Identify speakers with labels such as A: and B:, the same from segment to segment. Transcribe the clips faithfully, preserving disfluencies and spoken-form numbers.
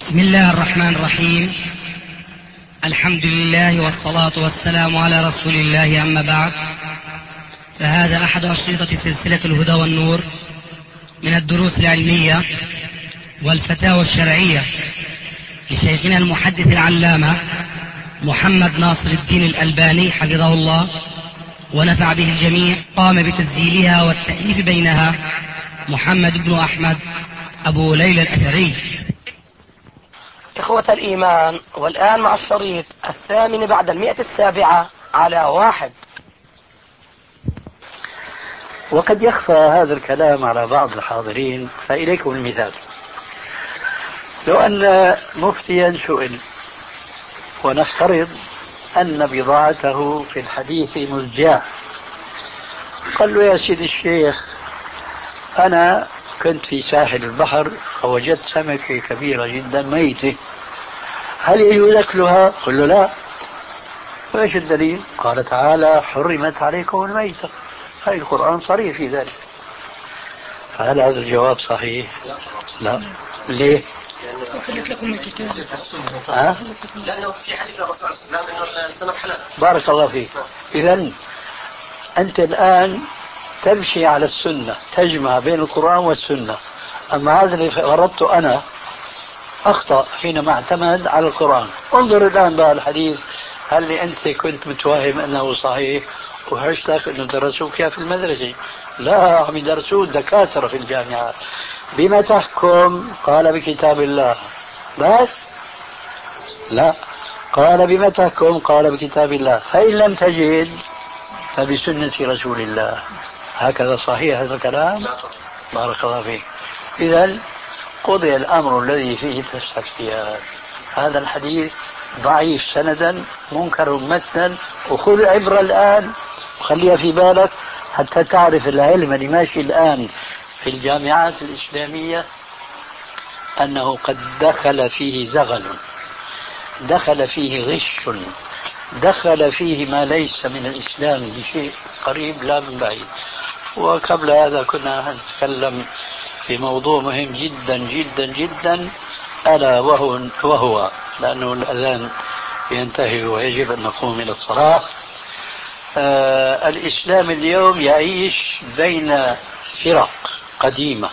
A: بسم الله الرحمن الرحيم. الحمد لله والصلاة والسلام على رسول الله، أما بعد، فهذا أحد أشرطة سلسلة الهدى والنور من الدروس العلمية والفتاوى الشرعية لشيخنا المحدث العلامة محمد ناصر الدين الألباني حفظه الله ونفع به الجميع. قام بتسجيلها والتأليف بينها محمد بن أحمد أبو ليلى الأثري.
B: إخوة الإيمان، والآن مع الشريط الثامن بعد المئة السابعة على واحد.
C: وقد يخفى هذا الكلام على بعض الحاضرين، فإليكم المثال. لو أن مفتيا سئل ونفترض أن بضاعته في الحديث مزجاة، قال له: يا سيدي الشيخ، أنا كنت في ساحل البحر فوجدت سمكة كبيرة جدا ميتة، هل يجوز أكلها؟ قل له: لا. وإيش الدليل؟ قال تعالى: حرمت عليكم الميتة. هاي القرآن صريح في ذلك. فهل هذا الجواب صحيح؟ لا. ليه؟
B: أحلت لكم الكتاب.
C: ها؟
B: لأنه في حديث الرسول صلى الله عليه وسلم أن السمك حلال.
C: بارك الله فيك. إذن أنت الآن تمشي على السنة، تجمع بين القرآن والسنة. أما هذا اللي غرضته أنا أخطأ حينما اعتمد على القرآن. انظر الآن بقى الحديث، هل اللي أنت كنت متوهم أنه صحيح وحش لك أنه درسوك في المدرسة؟ لا، عم يدرسوه دكاترة في الجامعات. بما تحكم؟ قال: بكتاب الله. بس؟ لا، قال: بما تحكم؟ قال: بكتاب الله. فإن لم تجد فبسنة رسول الله. هكذا صحيح هذا الكلام؟ بارك الله فيك. إذن قضي الأمر الذي فيه تستفتيان. هذا الحديث ضعيف سندا منكر متنا، وخذ عبرة الآن وخليها في بالك حتى تعرف العلم اللي ماشي الآن في الجامعات الإسلامية أنه قد دخل فيه زغل، دخل فيه غش، دخل فيه ما ليس من الإسلام بشيء قريب لا من بعيد. وقبل هذا كنا نتكلم في موضوع مهم جدا جدا جدا، ألا وهو, وهو لأنه الأذان ينتهي ويجب أن نقوم إلى الصلاة. آه الإسلام اليوم يعيش بين فرق قديمة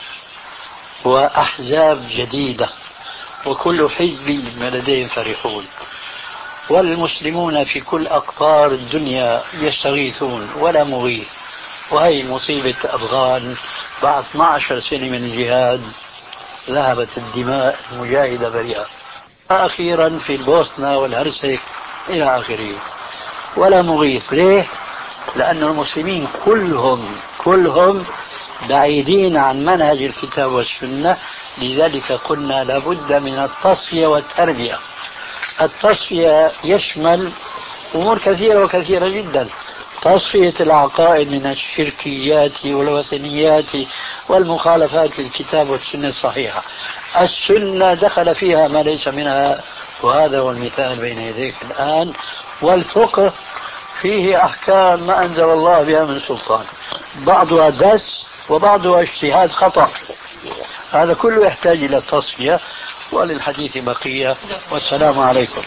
C: وأحزاب جديدة، وكل حزب بما لديهم فرحون، والمسلمون في كل أقطار الدنيا يستغيثون ولا مغيث. وهي مصيبة أفغان بعد اثنتي عشرة سنة من الجهاد ذهبت الدماء المجاهدة بريئة، أخيرا في البوسنة والهرسك إلى آخره، ولا مغيث. ليه؟ لأن المسلمين كلهم كلهم بعيدين عن منهج الكتاب والسنة. لذلك قلنا لابد من التصفية والتربية. التصفية يشمل أمور كثيرة وكثيرة جدا: تصفية العقائد من الشركيات والوثنيات والمخالفات للكتاب والسنة الصحيحة. السنة دخل فيها ما ليس منها، وهذا هو المثال بين يديك الآن. والفقه فيه أحكام ما أنزل الله بها من سلطان، بعضها دس وبعضها اجتهاد خطأ. هذا كله يحتاج إلى التصفية، وللحديث بقية. والسلام عليكم.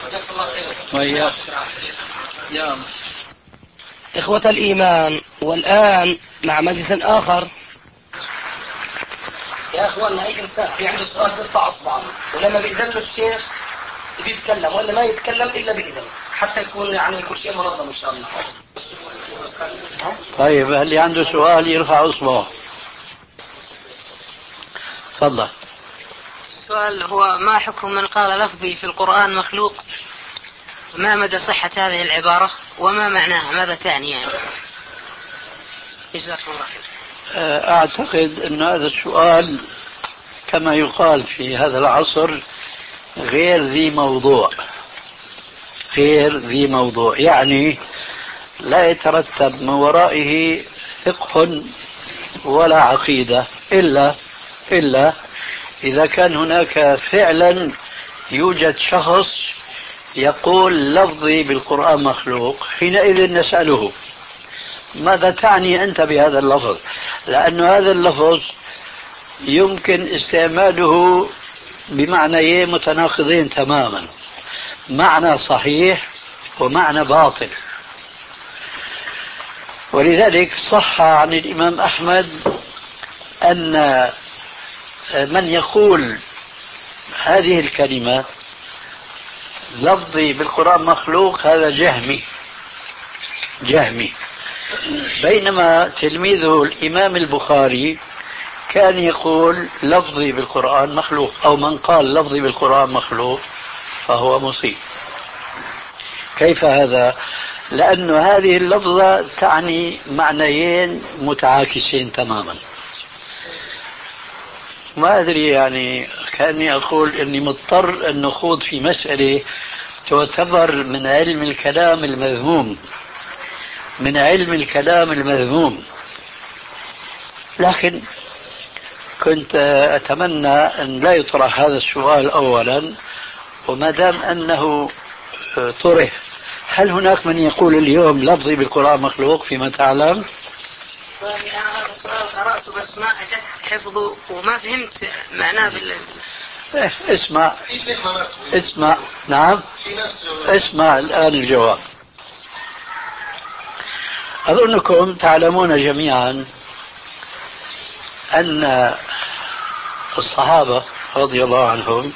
B: إخوة الإيمان، والآن مع مجلس آخر. يا أخواننا، أي إنسان في عنده سؤال يرفع أصبعه، ولما بيأذن له الشيخ بيتكلم، ولا ما يتكلم إلا بإذن، حتى يكون يعني كل شيء منظم إن شاء الله.
C: طيب، اللي عنده سؤال يرفع أصبعه. تفضل.
D: السؤال هو: ما حكم من قال لفظي في القرآن مخلوق؟ ما مدى صحة هذه العبارة وما معناها؟ ماذا تعني يعني؟ جزاكم الله خير.
C: أعتقد أن هذا السؤال كما يقال في هذا العصر غير ذي موضوع، غير ذي موضوع، يعني لا يترتب من ورائه فقه ولا عقيدة إلا إلا إذا كان هناك فعلا يوجد شخص يقول لفظي بالقرآن مخلوق. حينئذ نسأله: ماذا تعني أنت بهذا اللفظ؟ لأن هذا اللفظ يمكن استعماله بمعنيين متناقضين تماما، معنى صحيح ومعنى باطل. ولذلك صح عن الإمام أحمد أن من يقول هذه الكلمة لفظي بالقرآن مخلوق هذا جهمي جهمي، بينما تلميذه الإمام البخاري كان يقول لفظي بالقرآن مخلوق، أو من قال لفظي بالقرآن مخلوق فهو مصيب. كيف هذا؟ لأن هذه اللفظة تعني معنيين متعاكسين تماما. ما أدري، يعني كأني أقول أني مضطر أن نخوض في مسألة تعتبر من علم الكلام المذموم من علم الكلام المذموم لكن كنت أتمنى أن لا يطرح هذا السؤال أولا، وما دام أنه طرح، هل هناك من يقول اليوم لفظي بالقرآن مخلوق فيما تعلم؟
D: أنا هذا السؤال قرأته بس ما أجدت حفظه وما فهمت معناه بال
C: إيه اسمع اسمع نعم اسمع الآن الجواب. أظنكم تعلمون جميعا أن الصحابة رضي الله عنهم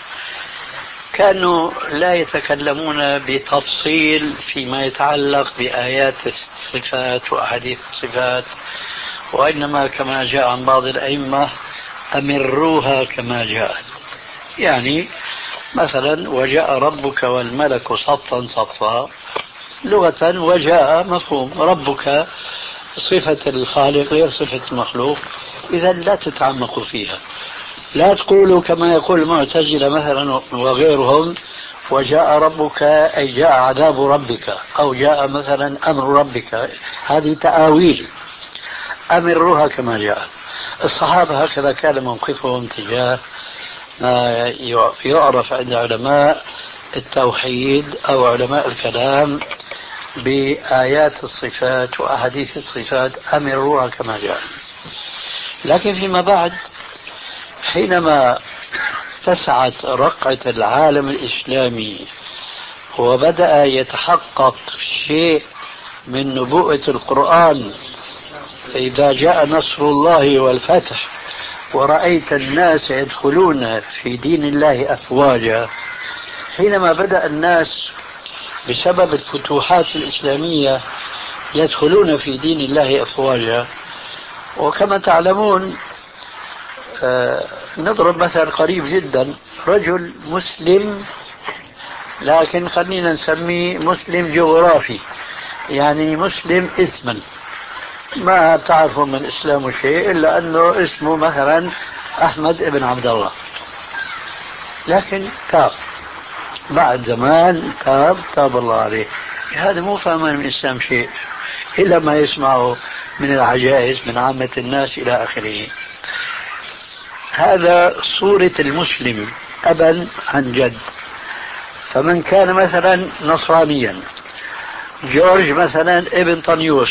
C: كانوا لا يتكلمون بتفصيل فيما يتعلق بآيات الصفات وأحاديث الصفات، وإنما كما جاء عن بعض الأئمة أمروها كما جاءت. يعني مثلا وجاء ربك والملك صفا صفا لغة، وجاء مفهوم ربك صفة الخالق غير صفة المخلوق، إذا لا تتعمقوا فيها. لا تقولوا كما يقول المعتزلة مثلا وغيرهم وجاء ربك أي جاء عذاب ربك، أو جاء مثلا أمر ربك، هذه تآويل. أمروها كما جاء. الصحابة هكذا كان موقفهم تجاه ما يعرف عند علماء التوحيد أو علماء الكلام بآيات الصفات وأحاديث الصفات، أمروها كما جاء. لكن فيما بعد حينما اتسعت رقعة العالم الإسلامي وبدأ يتحقق شيء من نبوءة القرآن، إذا جاء نصر الله والفتح ورأيت الناس يدخلون في دين الله أفواجا، حينما بدأ الناس بسبب الفتوحات الإسلامية يدخلون في دين الله أفواجا. وكما تعلمون آه نضرب مثل قريب جدا، رجل مسلم لكن خلينا نسميه مسلم جغرافي، يعني مسلم اسما، ما تعرفوا من إسلامه شيء إلا أنه اسمه مثلا أحمد ابن عبد الله، لكن تاب بعد زمان، تاب تاب الله عليه. هذا مو فاهم من الإسلام شيء إلا ما يسمعه من العجائز من عامة الناس إلى آخره. هذا صورة المسلم أبا عن جد. فمن كان مثلا نصرانيا، جورج مثلا ابن طنيوس،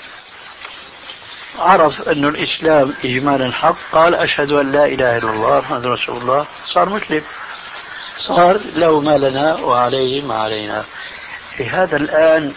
C: عرف أن الإسلام إجمالا حق، قال أشهد أن لا إله إلا الله محمد رسول الله، صار مسلم، صار له ما لنا وعليه ما علينا. هذا الآن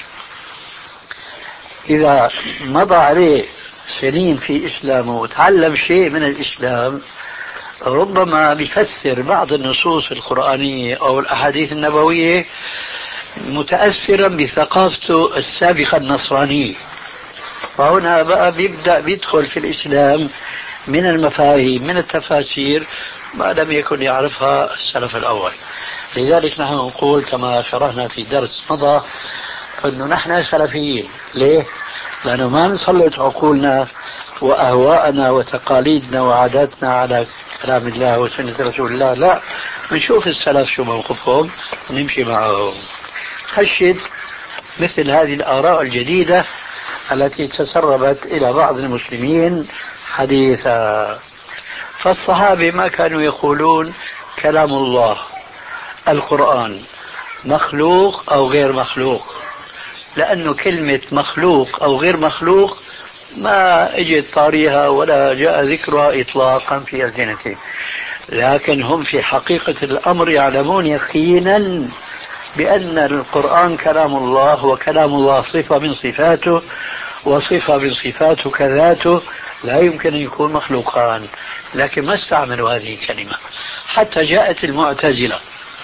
C: إذا مضى عليه سنين في إسلامه وتعلم شيء من الإسلام، ربما بيفسر بعض النصوص القرآنية أو الأحاديث النبوية متأثرا بثقافته السابقة النصرانية، فهنا بقى بيبدأ بيدخل في الإسلام من المفاهيم من التفاسير ما لم يكن يعرفها السلف الأول. لذلك نحن نقول كما شرحنا في درس مضى أنه نحن سلفيين. ليه؟ لأنه ما نسلط عقولنا وأهواءنا وتقاليدنا وعاداتنا على كلام الله وسنة رسول الله، لا، نشوف السلف شو موقفهم ونمشي معهم، خشد مثل هذه الآراء الجديدة التي تسربت إلى بعض المسلمين حديثا. فالصحابة ما كانوا يقولون كلام الله القرآن مخلوق أو غير مخلوق، لأنه كلمة مخلوق أو غير مخلوق ما اجت طاريها ولا جاء ذكرها إطلاقا في ألسنتهم. لكن هم في حقيقة الأمر يعلمون يقينا بأن القرآن كلام الله، وكلام الله صفة من صفاته، وصفة من صفاته كذاته، لا يمكن أن يكون مخلوقان، لكن ما استعملوا هذه الكلمة. حتى جاءت المعتزلة،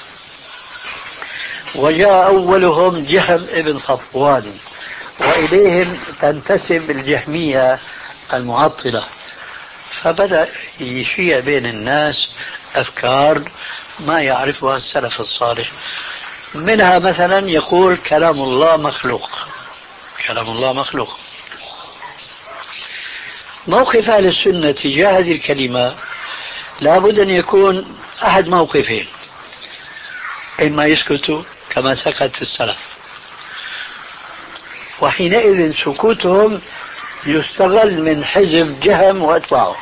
C: وجاء أولهم جهم ابن صفوان، وإليهم تنتسب الجهمية المعطلة، فبدأ يشيع بين الناس أفكار ما يعرفها السلف الصالح. منها مثلا يقول كلام الله مخلوق، كلام الله مخلوق. موقف أهل السنة تجاه هذه الكلمة لابد أن يكون أحد موقفين: إما يسكتوا كما سكت السلف، وحينئذ سكوتهم يستغل من حزب جهم وأتباعه،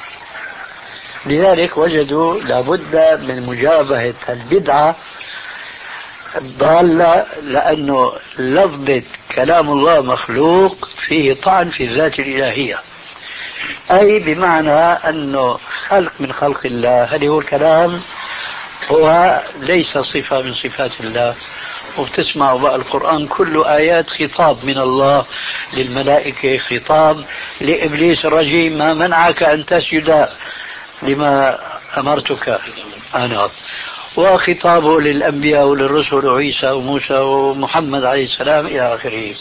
C: لذلك وجدوا لابد من مجابهة البدعة الضالة، لأنه لفظة كلام الله مخلوق فيه طعن في الذات الإلهية، أي بمعنى أنه خلق من خلق الله. هل هو الكلام هو ليس صفة من صفات الله. وبتسمعوا بقى القرآن كله آيات خطاب من الله للملائكة، خطاب لإبليس الرجيم: ما منعك أن تسجد لما أمرتك أنا، وخطابه للأنبياء وللرسل وعيسى وموسى ومحمد عليه السلام إلى آخره.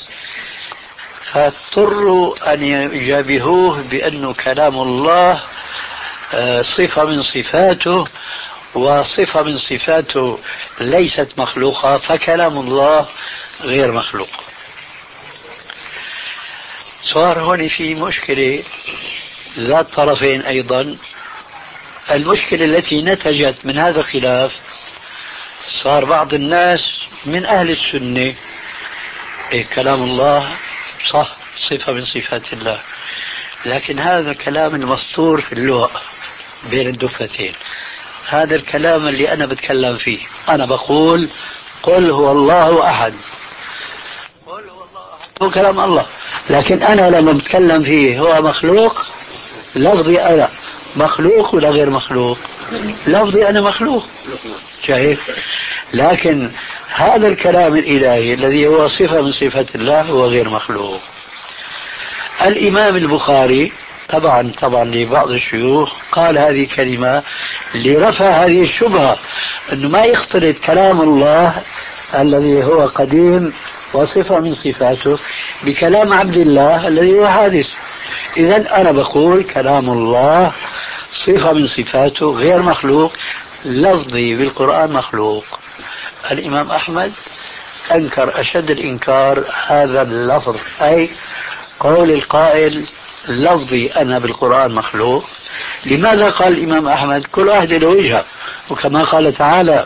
C: فاضطروا أن يجابهوه بأنه كلام الله صفة من صفاته، وصفة من صفاته ليست مخلوقة، فكلام الله غير مخلوق. صار هون في مشكلة ذات طرفين أيضا. المشكلة التي نتجت من هذا الخلاف، صار بعض الناس من أهل السنة إيه كلام الله صح صفة من صفات الله، لكن هذا الكلام المسطور في اللغة بين الدفتين، هذا الكلام اللي أنا بتكلم فيه. أنا بقول قل هو الله أحد، قل هو الله أحد هو كلام الله، لكن أنا لما بتكلم فيه هو مخلوق. لفظي أنا مخلوق ولا غير مخلوق؟ لفظي أنا مخلوق، شايف؟ لكن هذا الكلام الإلهي الذي هو صفة من صفات الله هو غير مخلوق. الإمام البخاري طبعا طبعا لبعض الشيوخ قال هذه كلمة لرفع هذه الشبهة، أنه ما يختلط كلام الله الذي هو قديم وصفة من صفاته بكلام عبد الله الذي هو حادث. إذن أنا بقول كلام الله صفة من صفاته غير مخلوق، لفظي بالقرآن مخلوق. الإمام أحمد أنكر أشد الإنكار هذا اللفظ، أي قول القائل لفظي أنا بالقرآن مخلوق. لماذا قال الإمام أحمد؟ كل واحد له وجهة، وكما قال تعالى: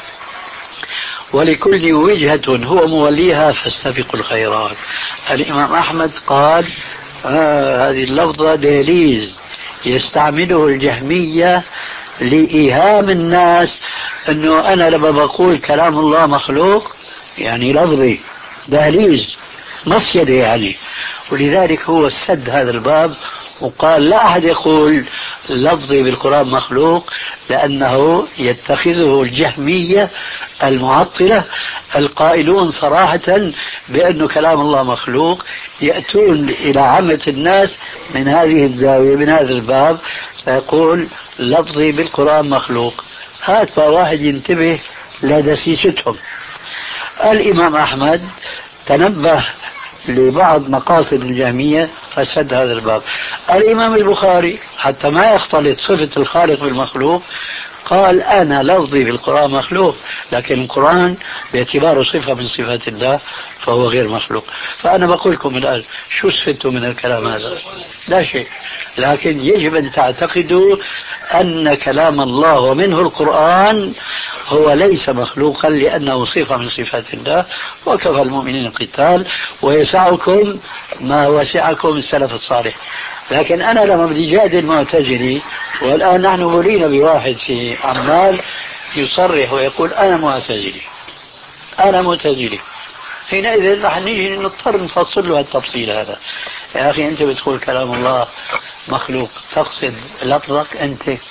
C: ولكل وجهة هو موليها فاستبقوا الخيرات. الإمام أحمد قال آه هذه اللفظة دهليز يستعمله الجهمية لإيهام الناس أنه أنا لما بقول كلام الله مخلوق يعني لفظي دهليز مصيدة يعني، ولذلك هو سد هذا الباب وقال لا أحد يقول لفظي بالقرآن مخلوق، لأنه يتخذه الجهمية المعطلة القائلون صراحة بأن كلام الله مخلوق، يأتون إلى عامة الناس من هذه الزاوية من هذا الباب فيقول لفظي بالقرآن مخلوق. هات واحد ينتبه لدسيستهم. الإمام أحمد تنبه لبعض مقاصد الجهمية فسد هذا الباب. الإمام البخاري حتى ما يختلط صفة الخالق بالمخلوق قال أنا لفظي بالقرآن مخلوق، لكن القرآن باعتباره صفة من صفات الله فهو غير مخلوق. فأنا بقول لكم الآن شو استفدتوا من الكلام هذا؟ لا شيء، لكن يجب أن تعتقدوا أن كلام الله ومنه القرآن هو ليس مخلوقا لأنه صفة من صفات الله، وكفى المؤمنين القتال ويسعكم ما وسعكم السلف الصالح. لكن أنا لما بدي جادل معتزلي، والآن نحن ولينا بواحد في عمان يصرح ويقول أنا معتزلي أنا معتزلي، حينئذ رح نيجي نضطر نفصل له التفصيل هذا. يا أخي أنت بتقول كلام الله مخلوق، تقصد لفظك أنت،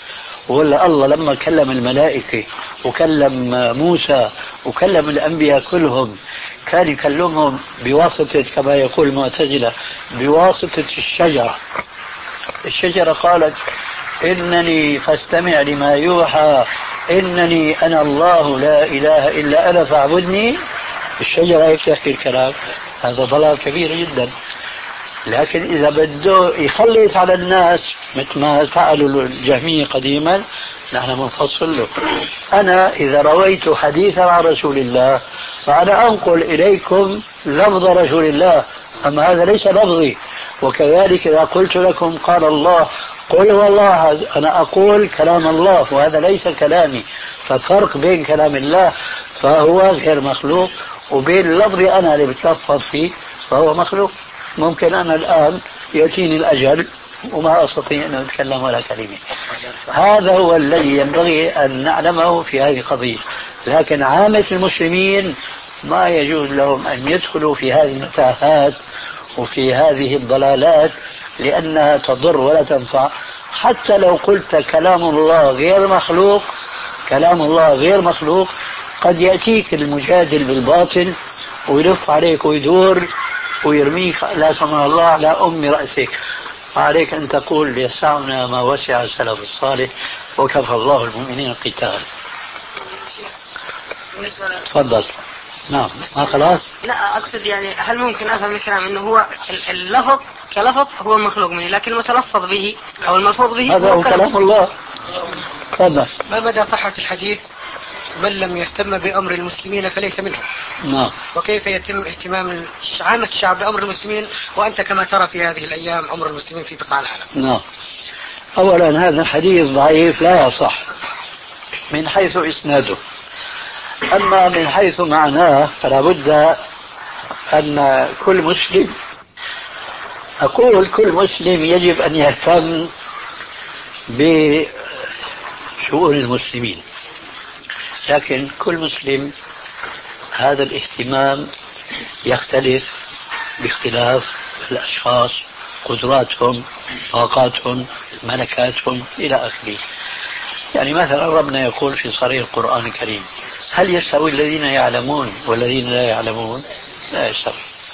C: ولا الله لما كلم الملائكة وكلم موسى وكلم الأنبياء كلهم كان يكلمهم بواسطة كما يقول المعتزلة بواسطة الشجرة. الشجرة قالت إنني فاستمع لما يوحى إنني أنا الله لا إله إلا أنا فاعبدني. الشجرة هيك تحكي الكلام، هذا ضلال كبير جدا. لكن إذا بده يخلص على الناس مثل ما فعلوا الجهمية قديما نحن منفصل له. أنا إذا رويت حديثا عن رسول الله فأنا أنقل إليكم لفظ رسول الله، أما هذا ليس لفظي. وكذلك إذا قلت لكم قال الله قل والله أنا أقول كلام الله وهذا ليس كلامي. ففرق بين كلام الله فهو غير مخلوق وبين لفظي أنا اللي بتلفظ فيه فهو مخلوق. ممكن أنا الآن يأتيني الأجل وما أستطيع أن أتكلم ولا كلمة. هذا هو الذي ينبغي أن نعلمه في هذه القضية. لكن عامة المسلمين ما يجوز لهم أن يدخلوا في هذه المتاهات وفي هذه الضلالات لأنها تضر ولا تنفع. حتى لو قلت كلام الله غير مخلوق، كلام الله غير مخلوق، قد يأتيك المجادل بالباطل ويلف عليك ويدور ويرميك لا سمح الله على أم رأسك. عليك أن تقول يسعنا ما وسع السلف الصالح وكفى الله المؤمنين القتال. تفضل. نعم ما خلاص.
D: لا أقصد يعني هل ممكن أفهم الكلام أنه هو اللفظ كلفظ هو مخلوق مني لكن المتلفظ به أو الملفوظ به
C: هذا هو كلام الله. تفضل.
B: ما مدى صحة الحديث من لم يهتم بأمر المسلمين فليس منهم؟
C: نعم.
B: وكيف يتم اهتمام عامة الشعب بأمر المسلمين وأنت كما ترى في هذه الأيام أمر المسلمين في بقاع العالم؟
C: نعم. أولا هذا الحديث ضعيف لا يصح من حيث إسناده، أما من حيث معناه فلا بد أن كل مسلم، أقول كل مسلم يجب أن يهتم بشؤون المسلمين، لكن كل مسلم هذا الاهتمام يختلف باختلاف الأشخاص، قدراتهم، طاقاتهم، ملكاتهم إلى آخره. يعني مثلا ربنا يقول في صريح القرآن الكريم هل يستوي الذين يعلمون والذين لا يعلمون؟ لا يستوي.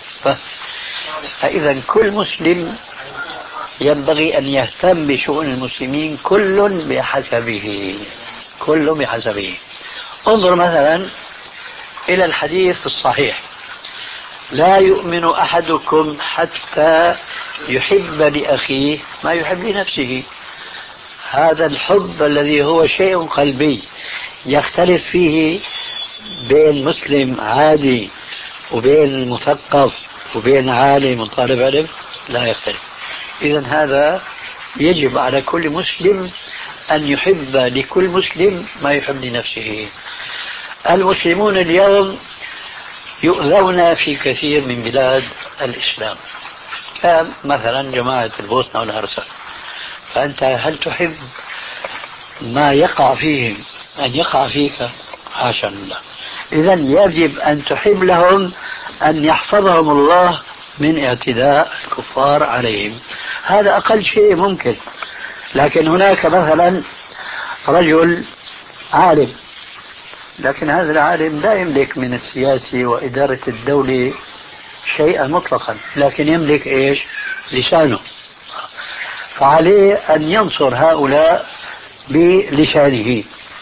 C: فإذا كل مسلم ينبغي أن يهتم بشؤون المسلمين كل بحسبه، كل بحسبه. انظر مثلا إلى الحديث الصحيح لا يؤمن أحدكم حتى يحب لأخيه ما يحب لنفسه. هذا الحب الذي هو شيء قلبي يختلف فيه بين مسلم عادي وبين مثقف وبين عالم وطالب علم، لا يختلف. إذن هذا يجب على كل مسلم أن يحب لكل مسلم ما يحب لنفسه. المسلمون اليوم يؤذون في كثير من بلاد الإسلام، مثلا جماعة البوسنة والهرسك، فأنت هل تحب ما يقع فيهم أن يقع فيك؟ حاشا لله. إذن يجب أن تحب لهم أن يحفظهم الله من اعتداء الكفار عليهم، هذا أقل شيء ممكن. لكن هناك مثلا رجل عالم، لكن هذا العالم لا يملك من السياسة وإدارة الدولة شيئا مطلقا، لكن يملك إيش؟ لسانه، فعليه أن ينصر هؤلاء بلسانه،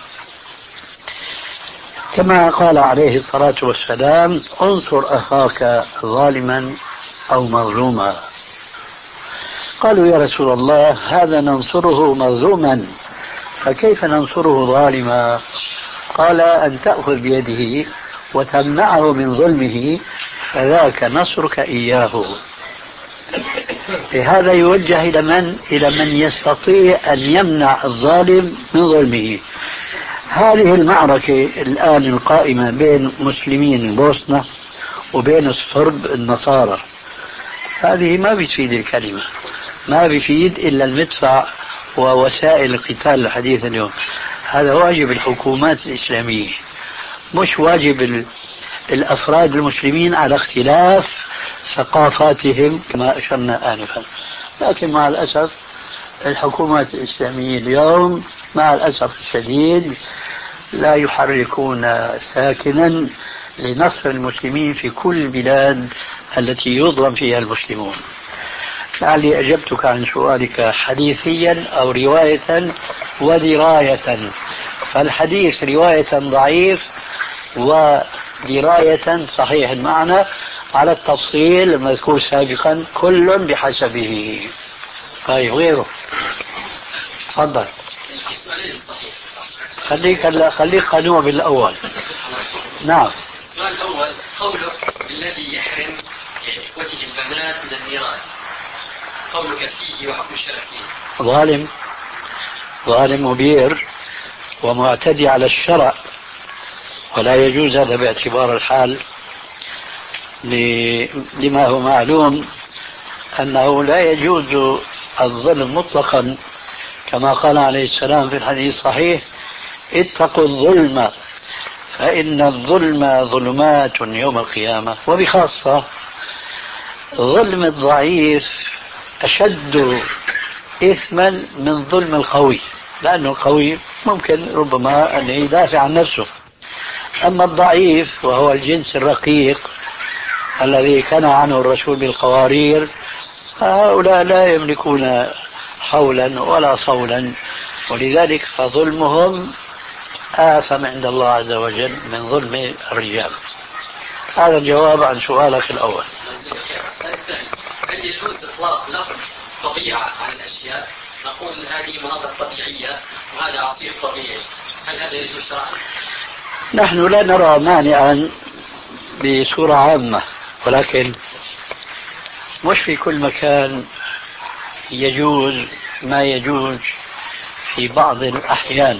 C: كما قال عليه الصلاة والسلام انصر أخاك ظالما أو مظلوما. قالوا يا رسول الله هذا ننصره مظلوما فكيف ننصره ظالما؟ قال أن تأخذ بيده وتمنعه من ظلمه فذاك نصرك إياه. هذا يوجه إلى من؟ إلى من يستطيع أن يمنع الظالم من ظلمه. هذه المعركة الآن القائمة بين مسلمين البوسنة وبين الصرب النصارى، هذه ما بتفيد الكلمة، ما بيفيد إلا المدفع ووسائل القتال الحديثة اليوم. هذا واجب الحكومات الإسلامية، مش واجب الأفراد المسلمين على اختلاف ثقافاتهم كما أشرنا آنفا. لكن مع الأسف الحكومات الإسلامية اليوم مع الأسف الشديد لا يحركون ساكنا لنصر المسلمين في كل البلاد التي يظلم فيها المسلمون. لعلي أجبتك عن سؤالك حديثيا أو رواية ودراية. فالحديث رواية ضعيف ودراية صحيح المعنى على التفصيل المذكور سابقا، كل بحسبه. طيب غيره تفضل. خليك هلا خليك قنوع بالأول. نعم.
E: السؤال الأول قولك الذي يحرم إخوته البنات من الميراث، قولك فيه وحكم الشرع فيه.
C: ظالم، ظالم مبير ومعتدي على الشرع، ولا يجوز هذا باعتبار الحال، لما هو معلوم أنه لا يجوز الظلم مطلقا، كما قال عليه السلام في الحديث الصحيح: اتقوا الظلم فإن الظلم ظلمات يوم القيامة. وبخاصة ظلم الضعيف أشد إثما من ظلم القوي، لأنه القوي ممكن ربما أن يدافع عن نفسه، أما الضعيف وهو الجنس الرقيق الذي كان عنه الرسول بالقوارير، هؤلاء لا يملكون حولا ولا صولا، ولذلك فظلمهم آثم عند الله عز وجل من ظلم الرجال. هذا الجواب عن سؤالك الأول.
E: هل يجوز إطلاق لفظ طبيعة على الأشياء؟ نقول هذه مناظر طبيعية وهذا عصير طبيعي، هل هذا يجوز شرعا؟
C: نحن لا نرى مانعا بصورة عامة، ولكن مش في كل مكان يجوز ما يجوز في بعض الأحيان.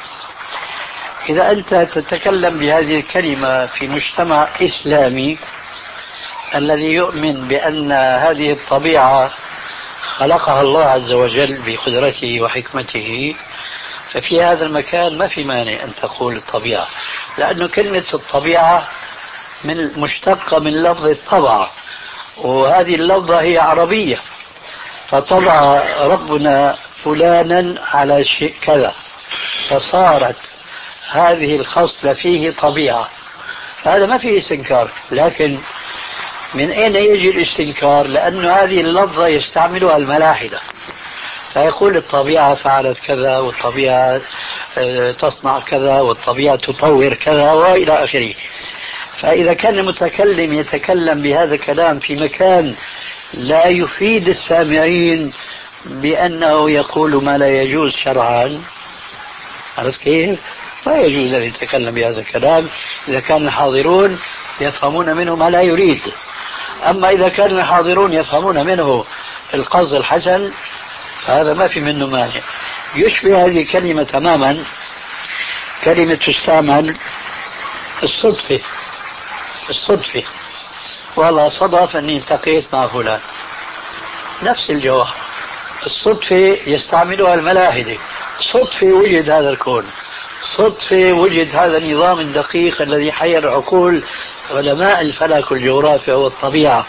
C: إذا أنت تتكلم بهذه الكلمة في مجتمع إسلامي الذي يؤمن بأن هذه الطبيعة خلقها الله عز وجل بقدرته وحكمته، ففي هذا المكان ما في مانع أن تقول الطبيعة، لأن كلمة الطبيعة من مشتقة من لفظ الطبع، وهذه اللفظة هي عربية، فطبع ربنا فلانا على شيء كذا، فصارت هذه الخصلة فيه طبيعة، هذا ما فيه استنكار. لكن من أين يجي الاستنكار؟ لأن هذه اللفظة يستعملها الملاحدة، فيقول الطبيعة فعلت كذا، والطبيعة تصنع كذا، والطبيعة تطور كذا، وإلى آخره. فإذا كان المتكلم يتكلم بهذا الكلام في مكان لا يفيد السامعين بأنه يقول ما لا يجوز شرعا، عرفت كيف؟ لا يجوز أن يتكلم بهذا الكلام إذا كان الحاضرون يفهمون منه ما لا يريد. أما إذا كان الحاضرون يفهمون منه القصد الحسن فهذا ما في منه مانع. يشبه هذه الكلمة تماما كلمة تستعمل الصدفة. الصدفة والله صدف أني التقيت مع فلان، نفس الجواب. الصدفة يستعملها الملاحدة، صدفة وجد هذا الكون، صدفة وجد هذا النظام الدقيق الذي حير عقول علماء الفلك والجغرافيا والطبيعة.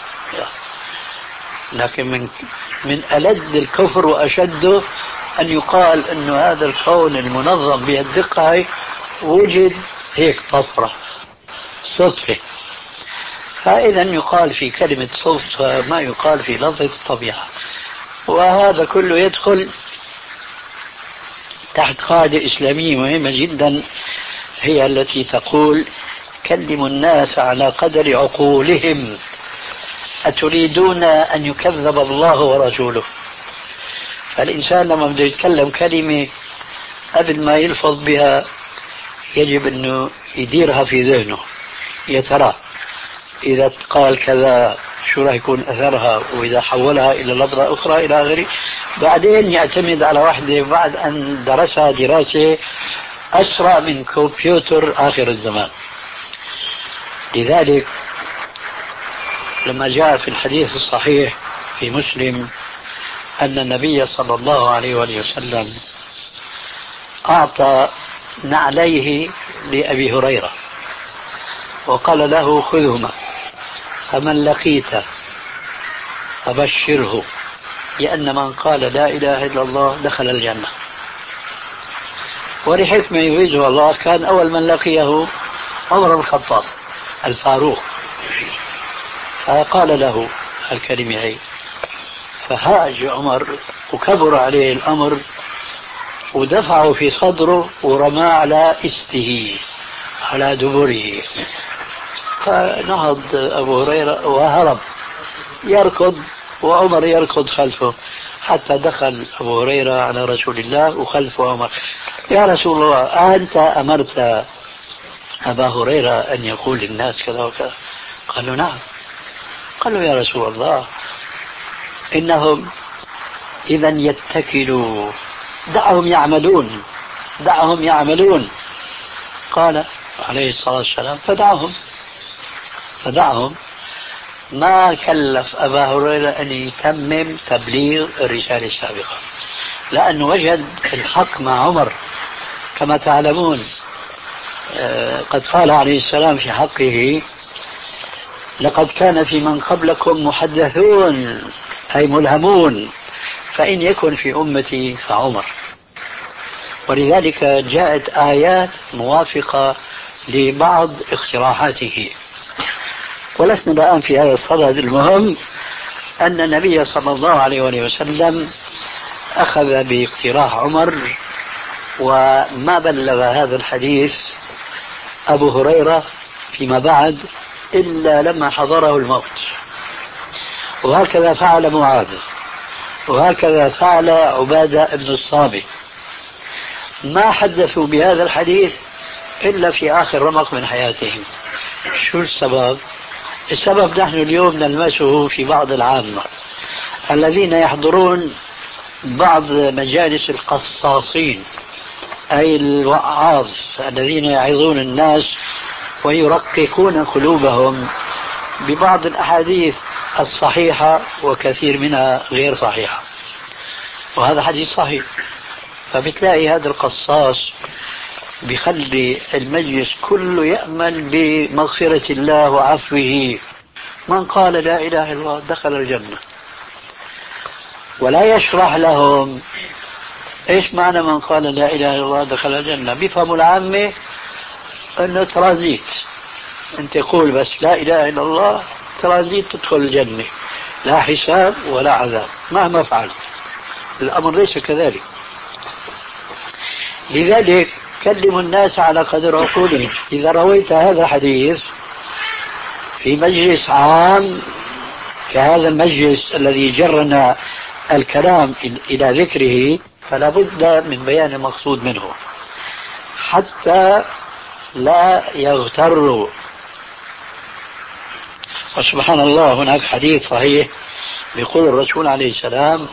C: لكن من من ألد الكفر وأشده أن يقال أن هذا الكون المنظم بهالدقة وجد هيك طفرة صدفة. فإذا يقال في كلمة صدفة ما يقال في لفظة الطبيعة، وهذا كله يدخل تحت قاعدة إسلامية مهمة جدا، هي التي تقول: كلموا الناس على قدر عقولهم، أتريدون أن يكذب الله ورسوله؟ فالإنسان لما بده يتكلم كلمة قبل ما يلفظ بها يجب أنه يديرها في ذهنه، يا ترى إذا قال كذا شو راح يكون أثرها، وإذا حولها إلى لفظة أخرى إلى آخره. بعدين يعتمد على واحدة بعد أن درسها دراسة أسرع من كمبيوتر آخر الزمان. لذلك لما جاء في الحديث الصحيح في مسلم أن النبي صلى الله عليه وآله وسلم أعطى نعليه لأبي هريرة وقال له: خذهما، فمن لقيت فبشره لأن من قال لا إله إلا الله دخل الجنة. ولحكمة يريدها الله كان أول من لقيه عمر بن الخطاب الفاروق، فقال له الكلمة هي، فهاج عمر وكبر عليه الأمر ودفعه في صدره ورماه على إسته على دبره، فنهض أبو هريرة وهرب يركض وعمر يركض خلفه حتى دخل أبو هريرة على رسول الله وخلفه عمر. يا رسول الله أنت أمرت أبا هريرة أن يقول للناس كذا وكذا؟ قالوا نعم. قالوا يا رسول الله إنهم إذا يتكلوا، دعهم يعملون دعهم يعملون. قال عليه الصلاة والسلام فدعهم فدعهم ما كلف أبا هريرة أن يتمم تبليغ الرسالة السابقة، لأنه وجد الحق مع عمر كما تعلمون. قد قال عليه السلام في حقه لقد كان في من قبلكم محدثون أي ملهمون، فإن يكن في أمتي فعمر. ولذلك جاءت آيات موافقة لبعض اقتراحاته. ولسنا الآن في هذا الصدد. المهم أن النبي صلى الله عليه وسلم أخذ باقتراح عمر، وما بلغ هذا الحديث أبو هريرة فيما بعد إلا لما حضره الموت. وهكذا فعل معاذ، وهكذا فعل عبادة بن الصامت، ما حدثوا بهذا الحديث إلا في آخر رمق من حياتهم. شو السبب؟ السبب نحن اليوم نلمسه في بعض العامة الذين يحضرون بعض مجالس القصاصين أي الوعاظ الذين يعظون الناس ويرققون قلوبهم ببعض الأحاديث الصحيحة وكثير منها غير صحيحة، وهذا حديث صحيح. فبتلاقي هذا القصاص بيخلي المجلس كله يأمل بمغفرة الله وعفوه. من قال لا إله إلا الله دخل الجنة، ولا يشرح لهم إيش معنى من قال لا إله إلا الله دخل الجنة. بيفهموا العامة أنه ترازيت، أنت تقول بس لا إله إلا الله ترازيت تدخل الجنة، لا حساب ولا عذاب مهما فعلت. الأمر ليس كذلك. لذلك كلموا الناس على قدر عقولهم. إذا رويت هذا الحديث في مجلس عام كهذا المجلس الذي جرنا الكلام إلى ذكره فلا بد من بيان المقصود منه حتى لا يغتروا. وسبحان الله هناك حديث صحيح بيقول الرسول عليه السلام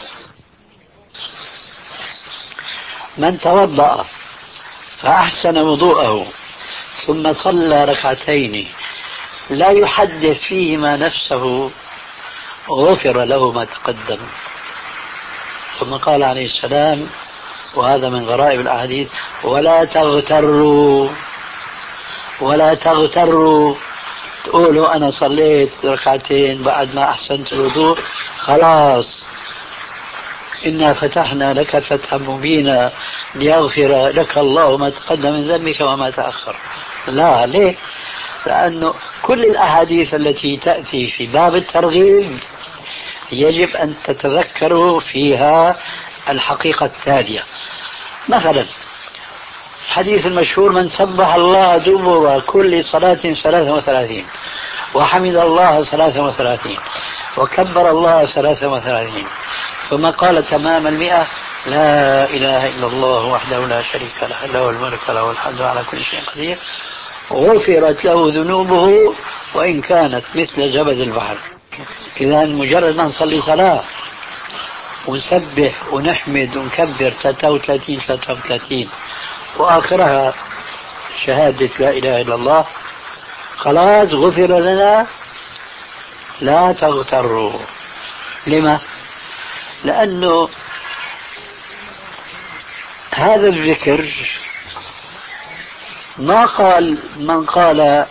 C: من توضأ فأحسن وضوءه ثم صلى ركعتين لا يحدث فيهما نفسه غفر له ما تقدم. ثم قال عليه السلام وهذا من غرائب الأحاديث ولا تغتروا ولا تغتروا تقولوا أنا صليت ركعتين بعد ما أحسنت الوضوء خلاص إنا فتحنا لك فتحا مبينا ليغفر لك الله ما تقدم من ذنبك وما تأخر. لا، ليه؟ لأنه كل الأحاديث التي تأتي في باب الترغيب يجب أن تتذكروا فيها الحقيقة التالية. مثلا الحديث المشهور من سبح الله دبر كل صلاة ثلاثة وثلاثين وحمد الله ثلاثة وثلاثين وكبر الله ثلاثة وثلاثين ثم قال تمام المئة لا إله إلا الله وحده لا شريك له له الملك له الحمد على كل شيء قدير غفرت له ذنوبه وإن كانت مثل زبد البحر. إذا مجرد ما نصلي صلاة ونسبح ونحمد ونكبر ثلاثة وثلاثين ثلاثة وثلاثين وآخرها شهادة لا إله إلا الله خلاص غفر لنا. لا تغتروا. لما؟ لأنه هذا الذكر ما قال من قال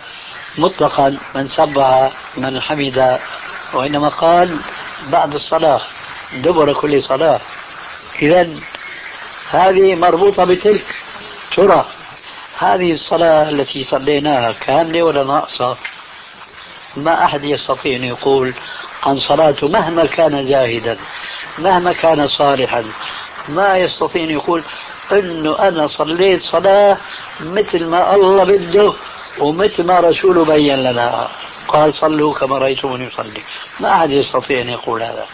C: مطلقا من سبح من حمد، وإنما قال بعد الصلاة دبر كل صلاة. إذن هذه مربوطة بتلك. ترى هذه الصلاة التي صليناها كاملة ولا ناقصة؟ ما أحد يستطيع أن يقول عن صلاته مهما كان زاهدا مهما كان صالحا، ما يستطيع أن يقول أنه أنا صليت صلاة مثل ما الله بده ومثل ما رسوله بين لنا، قال صلوا كما رأيتموني يصلي. ما أحد يستطيع أن يقول هذا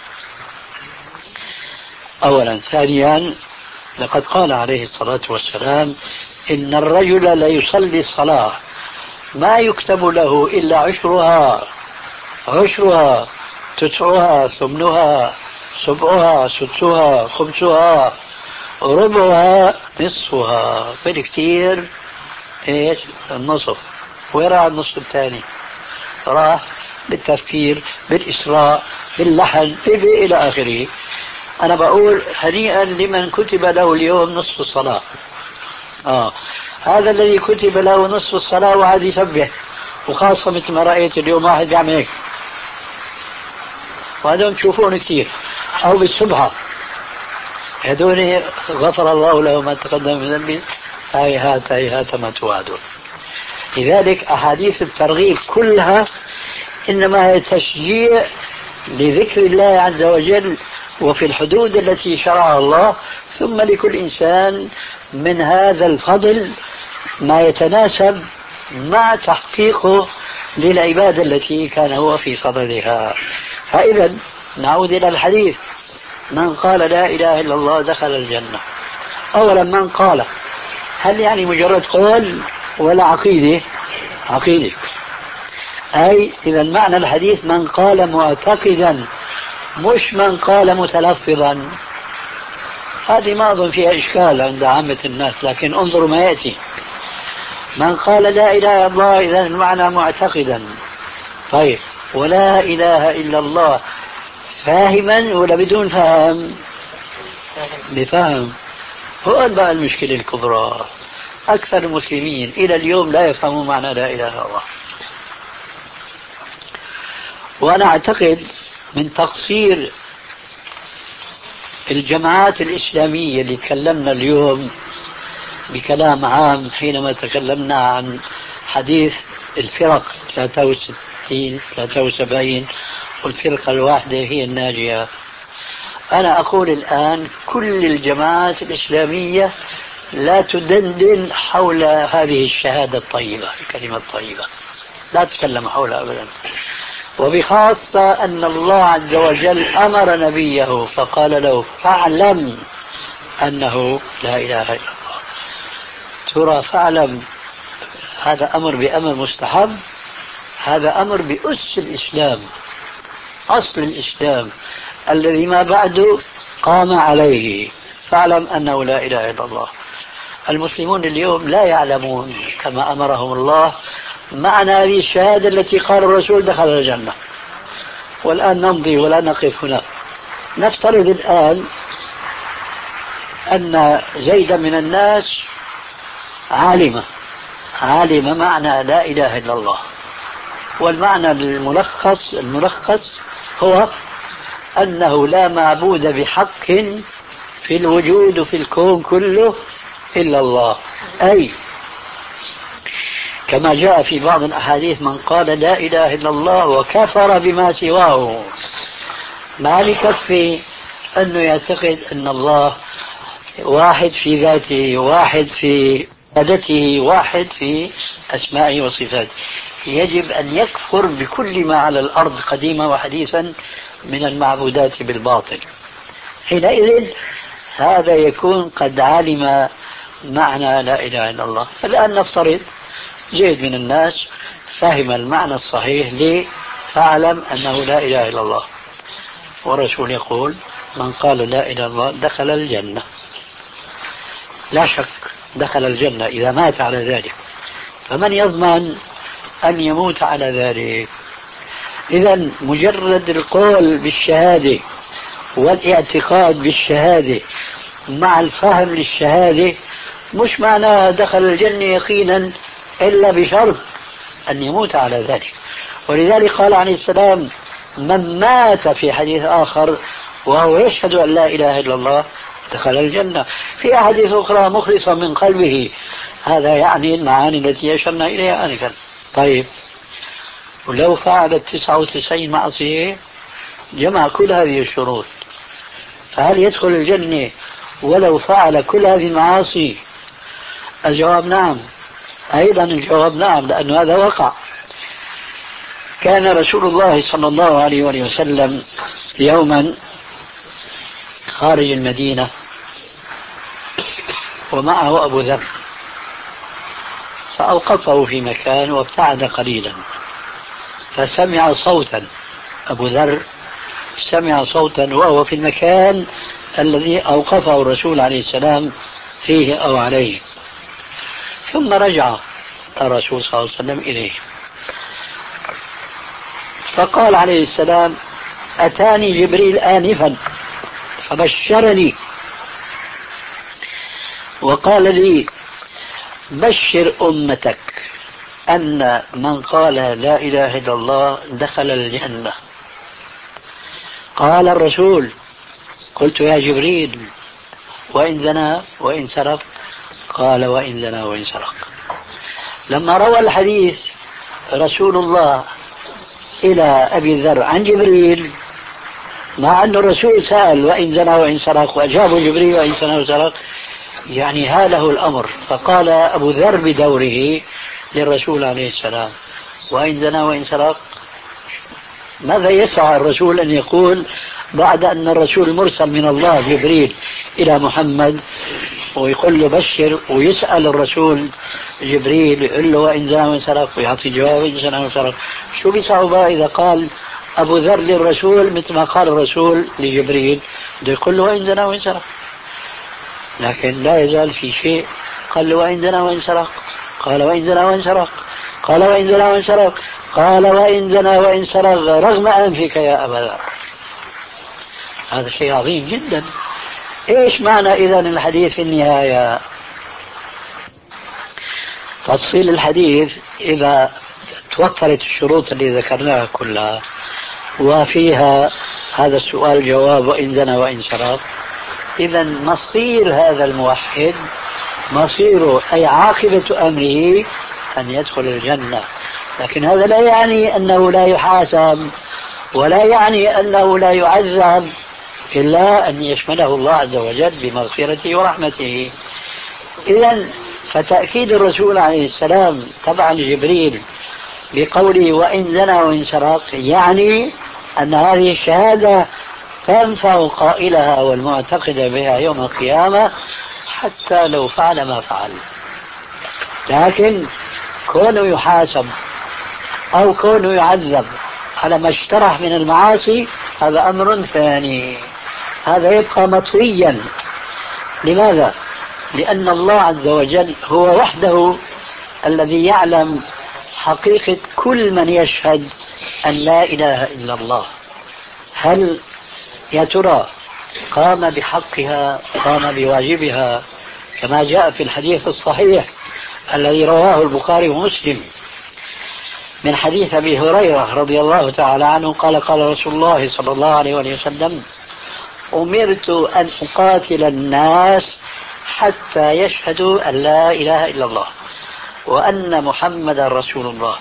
C: أولا. ثانيا، لقد قال عليه الصلاة والسلام إن الرجل لا يصلي الصلاة ما يكتب له إلا عشرها عشرها تسعها ثمنها سبعها ستها خمسها ربعها نصفها، بالكثير ايش النصف. وين راح النصف الثاني؟ راح بالتفكير بالإسراء باللحن إلى آخره. أنا بقول هنيئا لمن كتب له اليوم نصف الصلاة. آه. هذا الذي كتب له نصف الصلاة وعاد يسبح، وخاصة مثل ما رأيت اليوم واحد يعمل هيك، وهذول تشوفون كثير، أو بالسبحة، هذول غفر الله له ما تقدم من ذنبه هيهات هيهات ما توعدون. لذلك أحاديث الترغيب كلها إنما هي تشجيع لذكر الله عز وجل وفي الحدود التي شرعها الله، ثم لكل إنسان من هذا الفضل ما يتناسب مع تحقيقه للعبادة التي كان هو في صددها. فإذا نعود إلى الحديث، من قال لا إله إلا الله دخل الجنة. أولا من قال، هل يعني مجرد قول ولا عقيدة؟ عقيدة. أي إذا معنى الحديث من قال معتقدا، مش من قال متلفظا. هذه ما أظن فيها إشكال عند عامة الناس، لكن انظروا ما يأتي. من قال لا إله إلا الله إذا المعنى معتقدا. طيب ولا إله إلا الله فاهما ولا بدون فهم؟ بفهم. هو بقى المشكلة الكبرى، أكثر المسلمين إلى اليوم لا يفهمون معنى لا إله إلا الله. وأنا أعتقد من تقصير الجماعات الإسلامية اللي تكلمنا اليوم بكلام عام حينما تكلمنا عن حديث الفرق ثلاثة وستين ثلاثة وسبعين والفرقة الواحدة هي الناجية. أنا أقول الآن كل الجماعات الإسلامية لا تدندن حول هذه الشهادة الطيبة، الكلمة الطيبة، لا تتكلم حولها أبدا. وبخاصة أن الله عز وجل أمر نبيه فقال له فاعلم أنه لا إله إلا الله. ترى فاعلم هذا أمر بأمر مستحب، هذا أمر بأس الإسلام، أصل الإسلام الذي ما بعده قام عليه. فاعلم أنه لا إله إلا الله. المسلمون اليوم لا يعلمون كما أمرهم الله معنى هذه الشهادة التي قال الرسول دخل الجنة. والآن نمضي ولا نقف هنا. نفترض الآن أن زيدا من الناس عالمة عالمة معنى لا إله إلا الله، والمعنى الملخص الملخص هو أنه لا معبود بحق في الوجود وفي الكون كله إلا الله. أي كما جاء في بعض الأحاديث من قال لا إله إلا الله وكفر بما سواه، ما لكفي أنه يعتقد أن الله واحد في ذاته، واحد في عبادته، واحد في أسمائه وصفاته. يجب أن يكفر بكل ما على الأرض قديما وحديثا من المعبودات بالباطل. حينئذ هذا يكون قد علم معنى لا إله إلا الله. الآن نفترض زيد من الناس فهم المعنى الصحيح ليه فاعلم أنه لا إله إلا الله، والرسول يقول من قال لا إله إلا الله دخل الجنة. لا شك دخل الجنة إذا مات على ذلك، فمن يضمن أن يموت على ذلك؟ إذن مجرد القول بالشهادة والاعتقاد بالشهادة مع الفهم للشهادة مش معناه دخل الجنة يقينا، إلا بشرط أن يموت على ذلك. ولذلك قال عليه السلام من مات في حديث آخر وهو يشهد أن لا إله إلا الله دخل الجنة. في أحاديث أخرى مخلصا من قلبه، هذا يعني المعاني التي أشرنا إليها آنفا. طيب، ولو فعل التسعة وتسعين معصية جمع كل هذه الشروط، فهل يدخل الجنة ولو فعل كل هذه المعاصي؟ الجواب نعم. أيضا الجواب نعم، لأن هذا وقع. كان رسول الله صلى الله عليه وسلم يوما خارج المدينة ومعه أبو ذر، فأوقفه في مكان وابتعد قليلا، فسمع صوتا. أبو ذر سمع صوتا وهو في المكان الذي أوقفه الرسول عليه السلام فيه أو عليه، ثم رجع الرسول صلى الله عليه وسلم إليه، فقال عليه السلام: أتاني جبريل آنفا فبشرني وقال لي: بشر أمتك أن من قال لا إله إلا الله دخل الجنة. قال الرسول: قلت يا جبريل وإن زنى وإن سرق؟ قال: وإن زنى وإن سرق. لما روى الحديث رسول الله إلى أبي ذر عن جبريل، مع أن الرسول سأل وإن زنى وإن سرق وأجابه جبريل وإن زنى وإن سرق، يعني هاله الأمر، فقال أبو ذر بدوره للرسول عليه السلام: وإن زنى وإن سرق؟ ماذا يسعى الرسول أن يقول بعد أن الرسول مرسل من الله جبريل إلى محمد ويقول له بشر، ويسأل الرسول جبريل يقول له وإن زنى وإن سرق ويعطي جواب وإن زنى وإن سرق؟ شو بيصعب إذا قال أبو ذر للرسول مثل ما قال الرسول لجبريل بده يقول له وإن زنى وإن سرق؟ لكن لا يزال في شيء. قال له وإن زنى وإن سرق؟ قال وإن زنى وإن سرق؟ قال وإن زنى وإن سرق؟ قال وإن زنى وإن سرق رغم أنفك يا أبا ذر. هذا شيء عظيم جدا. إيش معنى إذن الحديث في النهاية؟ تفصيل الحديث إذا توفرت الشروط اللي ذكرناها كلها وفيها هذا السؤال جواب وإن زنى وإن سرق، إذن مصير هذا الموحد، مصيره أي عاقبة أمره أن يدخل الجنة. لكن هذا لا يعني أنه لا يحاسب ولا يعني أنه لا يعذب، إلا أن يشمله الله عز وجل بمغفرته ورحمته. إذن فتأكيد الرسول عليه السلام طبعا جبريل بقوله وإن زنى وإن سرق يعني أن هذه الشهادة تنفع قائلها والمعتقد بها يوم القيامة حتى لو فعل ما فعل. لكن كونه يحاسب أو كونه يعذب على ما اشترح من المعاصي هذا أمر ثاني، هذا يبقى مطويا. لماذا؟ لأن الله عز وجل هو وحده الذي يعلم حقيقة كل من يشهد أن لا إله إلا الله. هل يا ترى قام بحقها، قام بواجبها كما جاء في الحديث الصحيح الذي رواه البخاري ومسلم من حديث أبي هريرة رضي الله تعالى عنه قال قال رسول الله صلى الله عليه وسلم: أمرت أن أقاتل الناس حتى يشهدوا أن لا إله إلا الله وأن محمد رسول الله،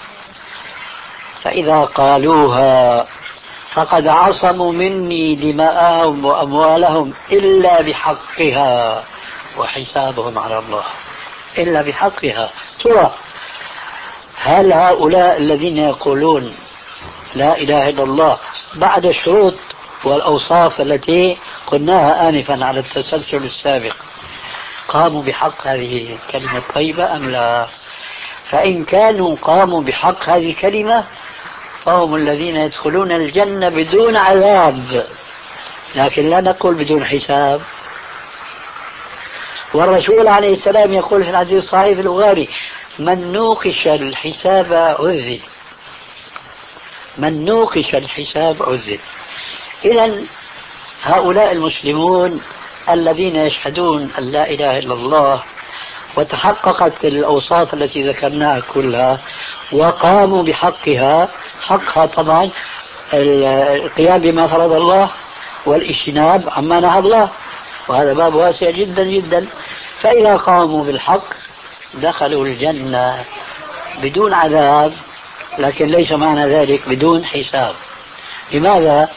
C: فإذا قالوها فقد عصموا مني دماءهم وأموالهم إلا بحقها وحسابهم على الله. إلا بحقها. ترى هل هؤلاء الذين يقولون لا إله إلا الله بعد الشروط والأوصاف التي قلناها آنفا على التسلسل السابق قاموا بحق هذه الكلمة الطيبة أم لا؟ فإن كانوا قاموا بحق هذه الكلمة فهم الذين يدخلون الجنة بدون عذاب، لكن لا نقول بدون حساب. والرسول عليه السلام يقول في الحديث الصحيح في البخاري: من نوقش الحساب عذب، من نوقش الحساب عذب. إذن هؤلاء المسلمون الذين يشهدون أن لا إله إلا الله وتحققت الأوصاف التي ذكرناها كلها وقاموا بحقها، حقها طبعا القيام بما فرض الله والاجتناب عما نهى الله، وهذا باب واسع جدا جدا. فإذا قاموا بالحق دخلوا الجنة بدون عذاب، لكن ليس معنى ذلك بدون حساب. لماذا؟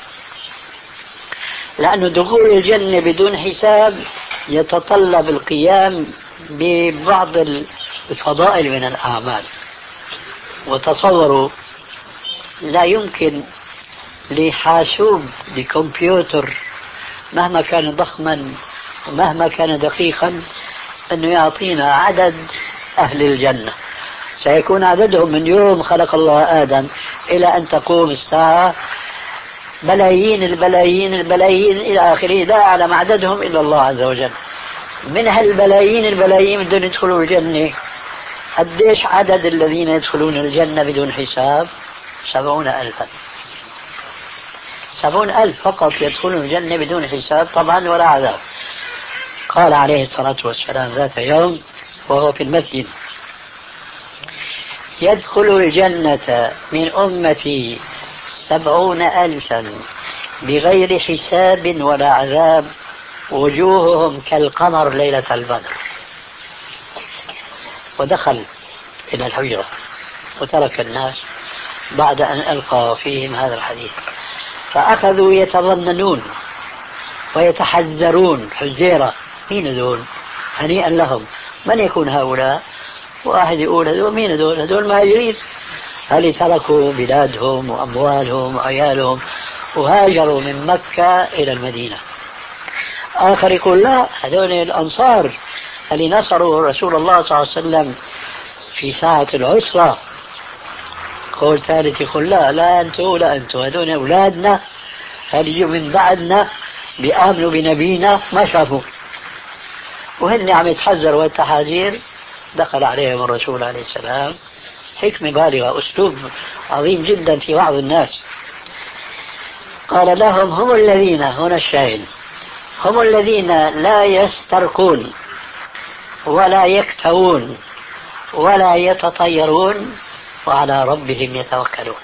C: لأن دخول الجنة بدون حساب يتطلب القيام ببعض الفضائل من الأعمال. وتصوروا لا يمكن لحاسوب لكمبيوتر مهما كان ضخما ومهما كان دقيقا أنه يعطينا عدد أهل الجنة. سيكون عددهم من يوم خلق الله آدم إلى أن تقوم الساعة بلايين البلايين البلايين إلى آخره، لا يعلم عددهم إلا الله عز وجل. من هالبلايين البلايين بدون يدخلوا الجنة، قديش عدد الذين يدخلون الجنة بدون حساب؟ سبعون ألفا. سبعون ألف فقط يدخلون الجنة بدون حساب طبعا ولا عذاب. قال عليه الصلاة والسلام ذات يوم وهو في المسجد: يدخل الجنة من أمتي سبعون ألفا بغير حساب ولا عذاب، وجوههم كالقمر ليلة البدر. ودخل إلى الحجرة وترك الناس بعد أن ألقى فيهم هذا الحديث، فأخذوا يتظننون ويتحذرون حذيرة: مين هذول؟ هنيئا لهم، من يكون هؤلاء؟ واحد يقول هذول مين هذول؟ هذول مهاجرين، هل تركوا بلادهم وأموالهم وعيالهم وهاجروا من مكة إلى المدينة. آخر يقول لا، هذول الأنصار اللي نصروا رسول الله صلى الله عليه وسلم في ساعة العسرة. قول ثالث يقول لا لا أنتوا لا أنتوا هذول أولادنا، هل يجوا من بعدنا بيآمنوا بنبينا ما شافوا. وهن عم يتحذروا والتحذير. دخل عليهم الرسول عليه السلام، حكمة بالغة، أسلوب عظيم جدا في وعظ الناس. قال لهم: هم الذين، هنا الشاهد، هم الذين لا يسترقون ولا يكتوون ولا يتطيرون وعلى ربهم يتوكلون.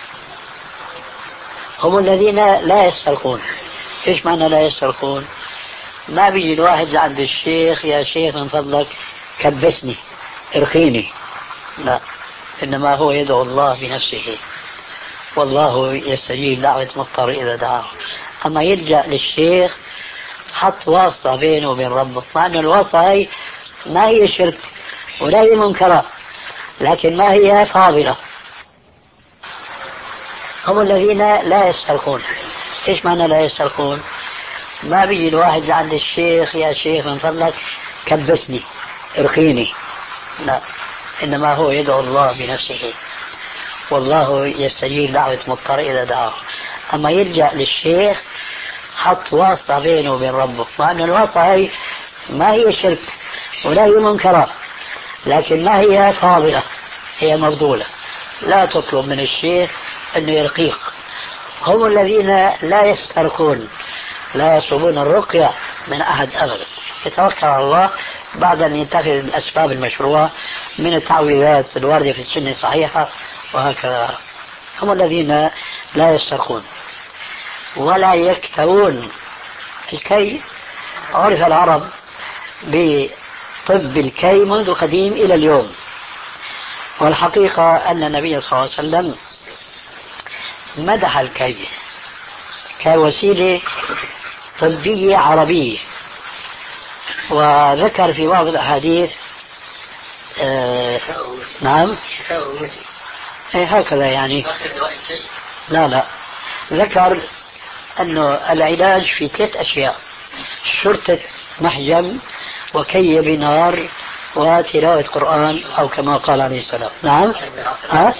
C: هم الذين لا يسترقون. إيش معنى لا يسترقون؟ ما بيجي الواحد عند الشيخ: يا شيخ من فضلك كبسني ارخيني، لا، إنما هو يدعو الله بنفسه، والله يستجيب دعوة مضطر إذا دعاه. أما يلجأ للشيخ حط واسطة بينه وبين ربه، مع أن الواسطة هي ما هي شرك ولا هي منكرة، لكن ما هي فاضلة. هم الذين لا يسترقون. إيش معنى لا يسترقون؟ ما بيجي الواحد عند الشيخ: يا شيخ من فضلك كبسني ارخيني، لا، إنما هو يدعو الله بنفسه، والله يستجيب دعوة مضطر إذا دعاه. أما يلجأ للشيخ حط واسطة بينه وبين ربه، مع أن الواسطة هي ما هي شرك ولا هي منكرة، لكن ما هي فاضلة، هي مفضولة. لا تطلب من الشيخ أنه يرقيق. هم الذين لا يسترقون، لا يطلبون الرقية من أحد أبدا، يتوكل على الله بعد أن يتخذ الأسباب المشروعة من التعويذات الواردة في السنة الصحيحة وهكذا. هم الذين لا يسترقون ولا يكتوون. الكي عرف العرب بطب الكي منذ قديم إلى اليوم، والحقيقة أن النبي صلى الله عليه وسلم مدح الكي كوسيلة طبية عربية، وذكر في بعض الأحاديث آه نعم ايه هكذا يعني. لا لا ذكر أنه العلاج في ثلاث أشياء: شرطة محجم وكي بنار وتلاوة قرآن، أو كما قال عليه السلام. نعم ها؟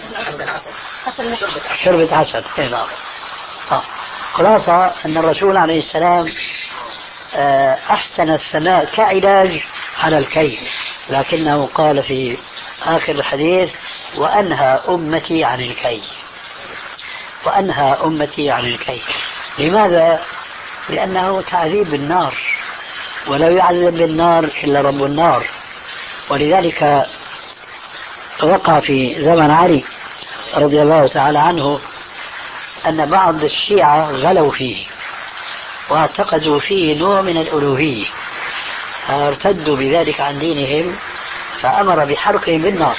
C: شربة عسل. ايه نعم. خلاصة أن الرسول عليه السلام أحسن الثناء كعلاج على الكي، لكنه قال في آخر الحديث: وأنهى أمتي عن الكي، وأنهى أمتي عن الكي. لماذا؟ لأنه تعذيب بالنار، ولا يعذب بالنار إلا رب النار. ولذلك وقع في زمن علي رضي الله تعالى عنه أن بعض الشيعة غلوا فيه واعتقدوا فيه نوع من الألوهية، فارتدوا بذلك عن دينهم فأمر بحرقهم بالنار.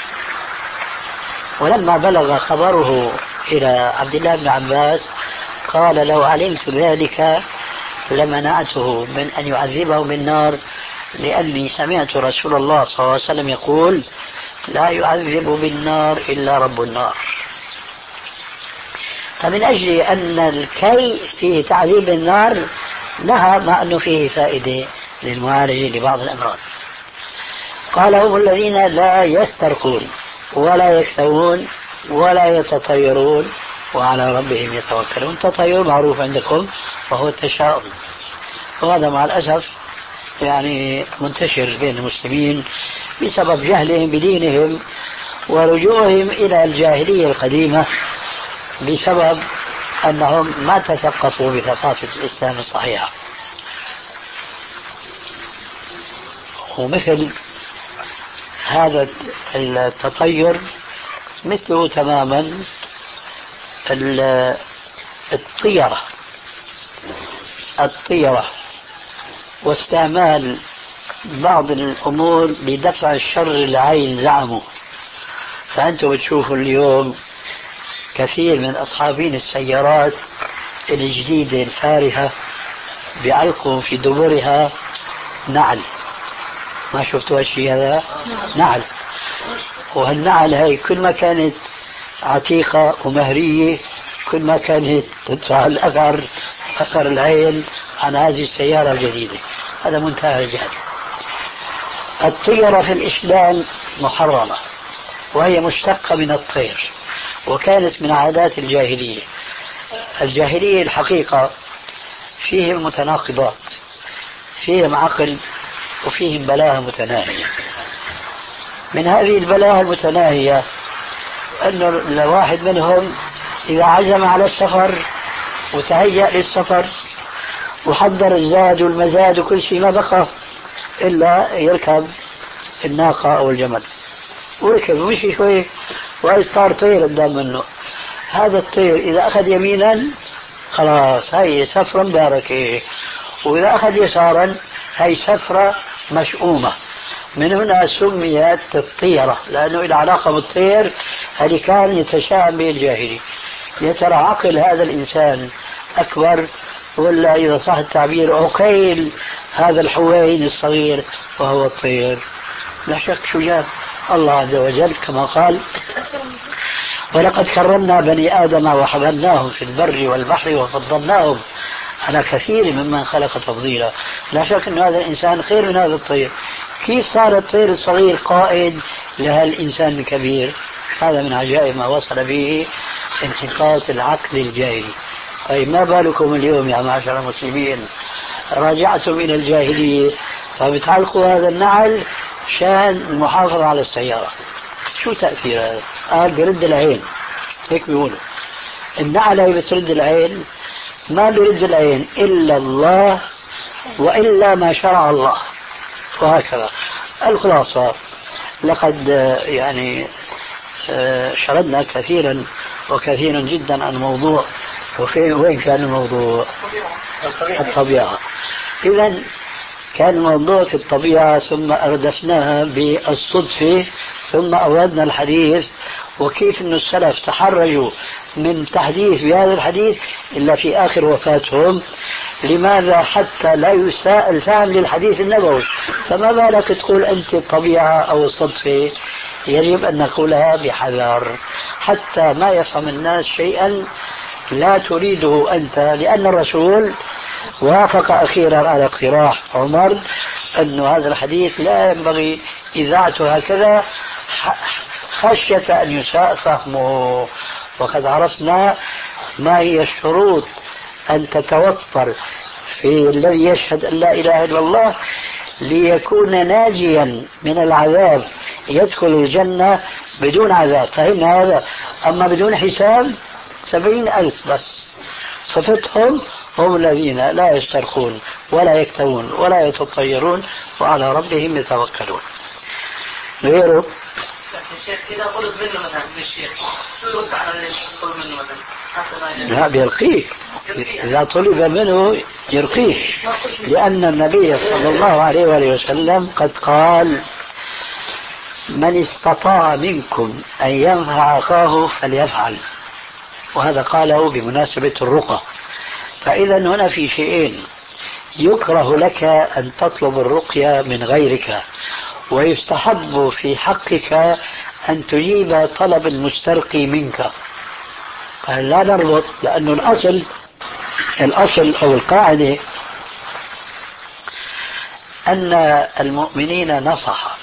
C: ولما بلغ خبره إلى عبد الله بن عباس قال لو علمت ذلك لمنعته من أن يعذبه بالنار، لأني سمعت رسول الله صلى الله عليه وسلم يقول لا يعذب بالنار إلا رب النار. فمن أجل أن الكي فيه تعذيب النار نهى، مع أنه فيه فائدة للمعالجة لبعض الأمراض. قال هم الذين لا يسترقون ولا يكتوون ولا يتطيرون وعلى ربهم يتوكلون. التطير معروف عندكم وهو التشاؤم، وهذا مع الأسف يعني منتشر بين المسلمين بسبب جهلهم بدينهم ورجوعهم إلى الجاهلية القديمة، بسبب أنهم ما تثقفوا بثقافة الإسلام الصحيحة. ومثل هذا التطير مثله تماما الطيرة الطيرة واستعمال بعض الأمور لدفع الشر العين زعموا. فأنتم بتشوفوا اليوم كثير من أصحابين السيارات الجديدة الفارهة بيعلقوا في دبرها نعل. ما شفتوا هالشيء هذا؟ نعل. وهالنعل هاي كل ما كانت عتيقة ومهرية كل ما كانت تدفع الأثر أثر العين عن هذه السيارة الجديدة. هذا منتهى الجهل. الطيرة في الإسلام محرمة، وهي مشتقة من الطير، وكانت من عادات الجاهلية. الجاهلية الحقيقة فيهم متناقضات، فيهم عقل وفيهم بلاهة متناهية. من هذه البلاهة المتناهية أن الواحد منهم إذا عزم على السفر وتهيأ للسفر وحضر الزاد والمزاد وكل شيء، ما بقى إلا يركب الناقة أو الجمل، وركب ومشي شوي وإذ طار طير قدام منه. هذا الطير إذا أخذ يمينا خلاص هاي سفرة مباركة، وإذا أخذ يسارا هاي سفرة مشؤومة. من هنا سميت الطيرة، لأنه إلى علاقة بالطير هذه كان يتشاءم به الجاهلي. يا ترى عقل هذا الإنسان أكبر ولا إذا صح التعبير عقيل هذا الحوين الصغير وهو الطير؟ لا شك شو جاب الله عز وجل كما قال ولقد كرمنا بني آدم وحملناهم في البر والبحر وفضلناهم على كثير ممن خلق تفضيلا. لا شك أن هذا الإنسان خير من هذا الطير. كيف صار الطير الصغير قائد لهالإنسان الكبير؟ هذا من عجائب ما وصل به انحطاط العقل الجاهلي. أي ما بالكم اليوم يا معشر المسلمين راجعتم إلى الجاهلية فبتعلقوا هذا النعل شان المحافظة على السيارة. شو تأثير هذا؟ قال برد العين، هيك بيقولوا النعل هي بترد العين. ما برد العين إلا الله وإلا ما شرع الله، وهكذا. الخلاصة لقد يعني شردنا كثيرا وكثيرا جدا عن الموضوع. وين كان الموضوع؟ الطبيعة. إذن كان الموضوع في الطبيعة، ثم أردفناها بالصدفة، ثم أوردنا الحديث وكيف أن السلف تحرجوا من تحديث بهذا الحديث إلا في آخر وفاتهم. لماذا؟ حتى لا يساء الفهم للحديث النبوي. فما بالك تقول أنت الطبيعة أو الصدفة؟ يجب أن نقولها بحذر حتى ما يفهم الناس شيئا لا تريده أنت. لأن الرسول وافق أخيرا على اقتراح عمر أن هذا الحديث لا ينبغي إذاعته هكذا خشية أن يساء فهمه. وقد عرفنا ما هي الشروط أن تتوفر في الذي يشهد أن لا إله إلا الله ليكون ناجيا من العذاب، يدخل الجنة بدون عذاب. فهمنا هذا. أما بدون حساب سبعين ألف بس. صفتهم هم الذين لا يسترخون ولا يكتوون ولا يتطيرون وعلى ربهم يتوكلون. غيره
B: الشيخ إذا قلت منه مثلا من الشيخ يرد على الطلب منه مثلا؟
C: لا بيرقيه، إذا طلب منه يرقيه، لأن النبي صلى الله عليه وآله وسلم قد قال: من استطاع منكم أن ينفع أخاه فليفعل، وهذا قاله بمناسبة الرقى. فإذا هنا في شيئين: يكره لك أن تطلب الرقية من غيرك، ويستحب في حقك أن تجيب طلب المسترقي منك. لا نربط، لأن الأصل الأصل أو القاعدة أن المؤمنين نصح،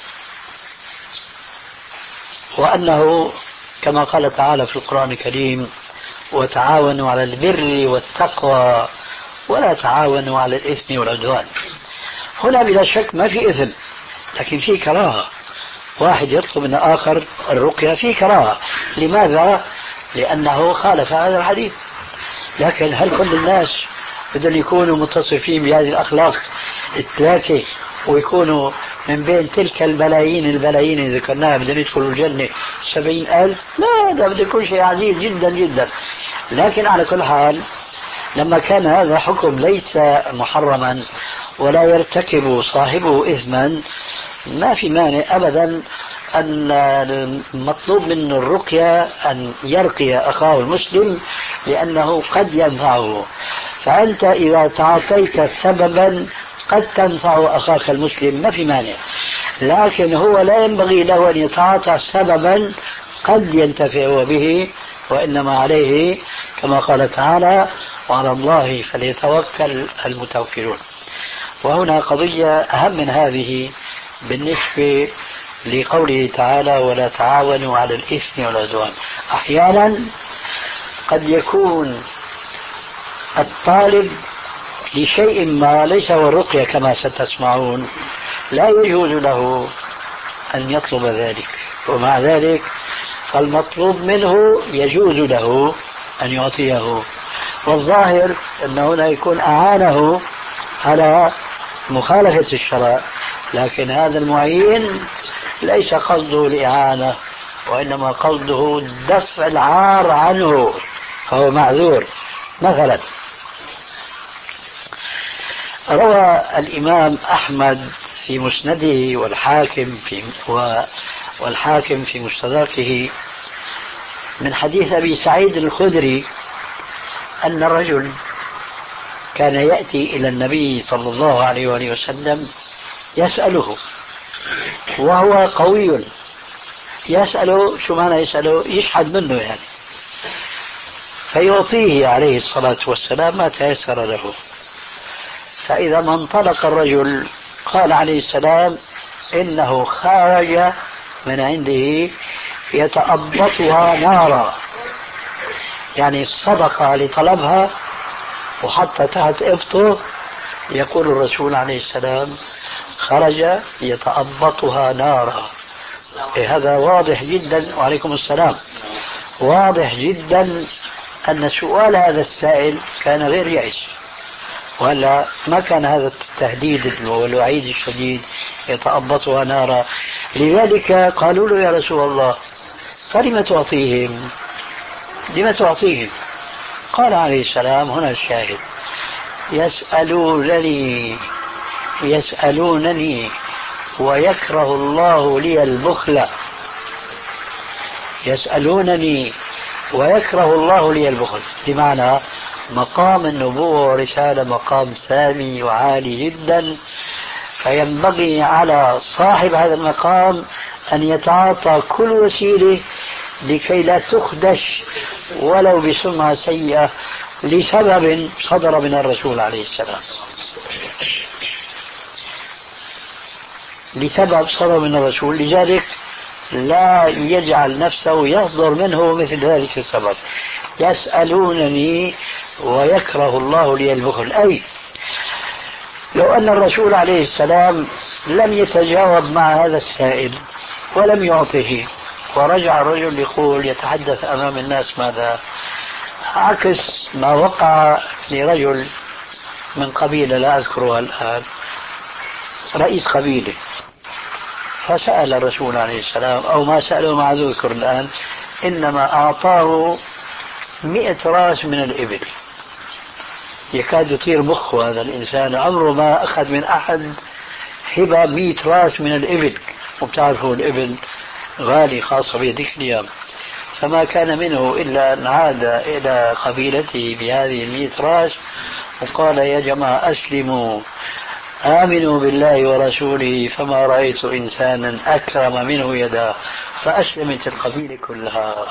C: وأنه كما قال تعالى في القرآن الكريم: وتعاونوا على البر والتقوى ولا تعاونوا على الإثم والعدوان. هنا بلا شك ما في إثم، لكن في كراهة. واحد يطلب من آخر الرقية في كراهة. لماذا؟ لأنه خالف هذا الحديث. لكن هل كل الناس بدهم يكونوا متصفين بهذه الأخلاق الثلاثة ويكونوا من بين تلك الملايين الملايين اللي ذكرناها بدهم يدخلوا الجنة سبعين ألف؟ لا، ده بده يكون شيء عزيز جدا جدا. لكن على كل حال، لما كان هذا حكم ليس محرما ولا يرتكب صاحبه إثما، ما في مانع أبدا أن المطلوب من الرقية أن يرقي أخاه المسلم، لأنه قد ينفعه. فأنت إذا تعطيت سببا قد تنفع أخاك المسلم ما في مانع، لكن هو لا ينبغي له أن يتعاطى سببا قد ينتفع به، وإنما عليه كما قال تعالى: وعلى الله فليتوكل المتوكلون. وهنا قضية أهم من هذه بالنسبة لقوله تعالى: ولا تعاونوا على الإثم والعدوان. أحيانا قد يكون الطالب لشيء ما ليس هو الرقية كما ستسمعون، لا يجوز له أن يطلب ذلك، ومع ذلك فالمطلوب منه يجوز له أن يعطيه. والظاهر أن هنا يكون أعانه على مخالفة الشرع، لكن هذا المعين ليس قصده الإعانة، وإنما قصده دفع العار عنه، فهو معذور. مثلا روى الإمام أحمد في مسنده والحاكم في والحاكم في مستدركه من حديث أبي سعيد الخدري أن الرجل كان يأتي إلى النبي صلى الله عليه وآله وسلم يسأله، وهو قوي، يسأله شو معنى يسأله؟ يشحد منه يعني، فيعطيه عليه الصلاة والسلام ما تيسر له. فإذا ما انطلق الرجل قال عليه السلام: إنه خرج من عنده يتأبطها نارا، يعني الصدقة لطلبها وحتى تحت إبطه. يقول الرسول عليه السلام: خرج يتأبطها نارا. إيه هذا واضح جدا. وعليكم السلام. واضح جدا أن سؤال هذا السائل كان غير يعيش، ولا ما كان هذا التهديد والوعيد الشديد يتأبطها نارا. لذلك قالوا له: يا رسول الله، فلم تعطيهم؟ لم تعطيهم؟ قال عليه السلام: هنا الشاهد: يسألونني يسألونني ويكره الله لي البخل. يسألونني ويكره الله لي البخل، بمعنى مقام النبوة ورسالة مقام سامي وعالي جدا، فينبغي على صاحب هذا المقام أن يتعاطى كل وسيلة لكي لا تخدش ولو بسمعة سيئة لسبب صدر من الرسول عليه السلام، لسبب صدر من الرسول. لذلك لا يجعل نفسه يصدر منه مثل ذلك السبب. يسألونني ويكره الله لي البخل، أي لو أن الرسول عليه السلام لم يتجاوب مع هذا السائل ولم يعطه، ورجع الرجل يقول يتحدث أمام الناس ماذا؟ عكس ما وقع لرجل من قبيلة لا أذكرها الآن، رئيس قبيلة، فسأل الرسول عليه السلام، أو ما سأله ما أذكر الآن، إنما أعطاه مئة راس من الإبل. يكاد يطير مخه هذا الإنسان، عمره ما أخذ من أحد هبة مئة راس من الإبل، وبتعرفوا الإبل غالي خاصة بهذيك الأيام. فما كان منه إلا أن عاد إلى قبيلته بهذه المئة راس وقال يا جماعة أسلموا آمنوا بالله ورسوله، فما رأيت إنسانا أكرم منه يدا، فأسلمت القبيلة كلها.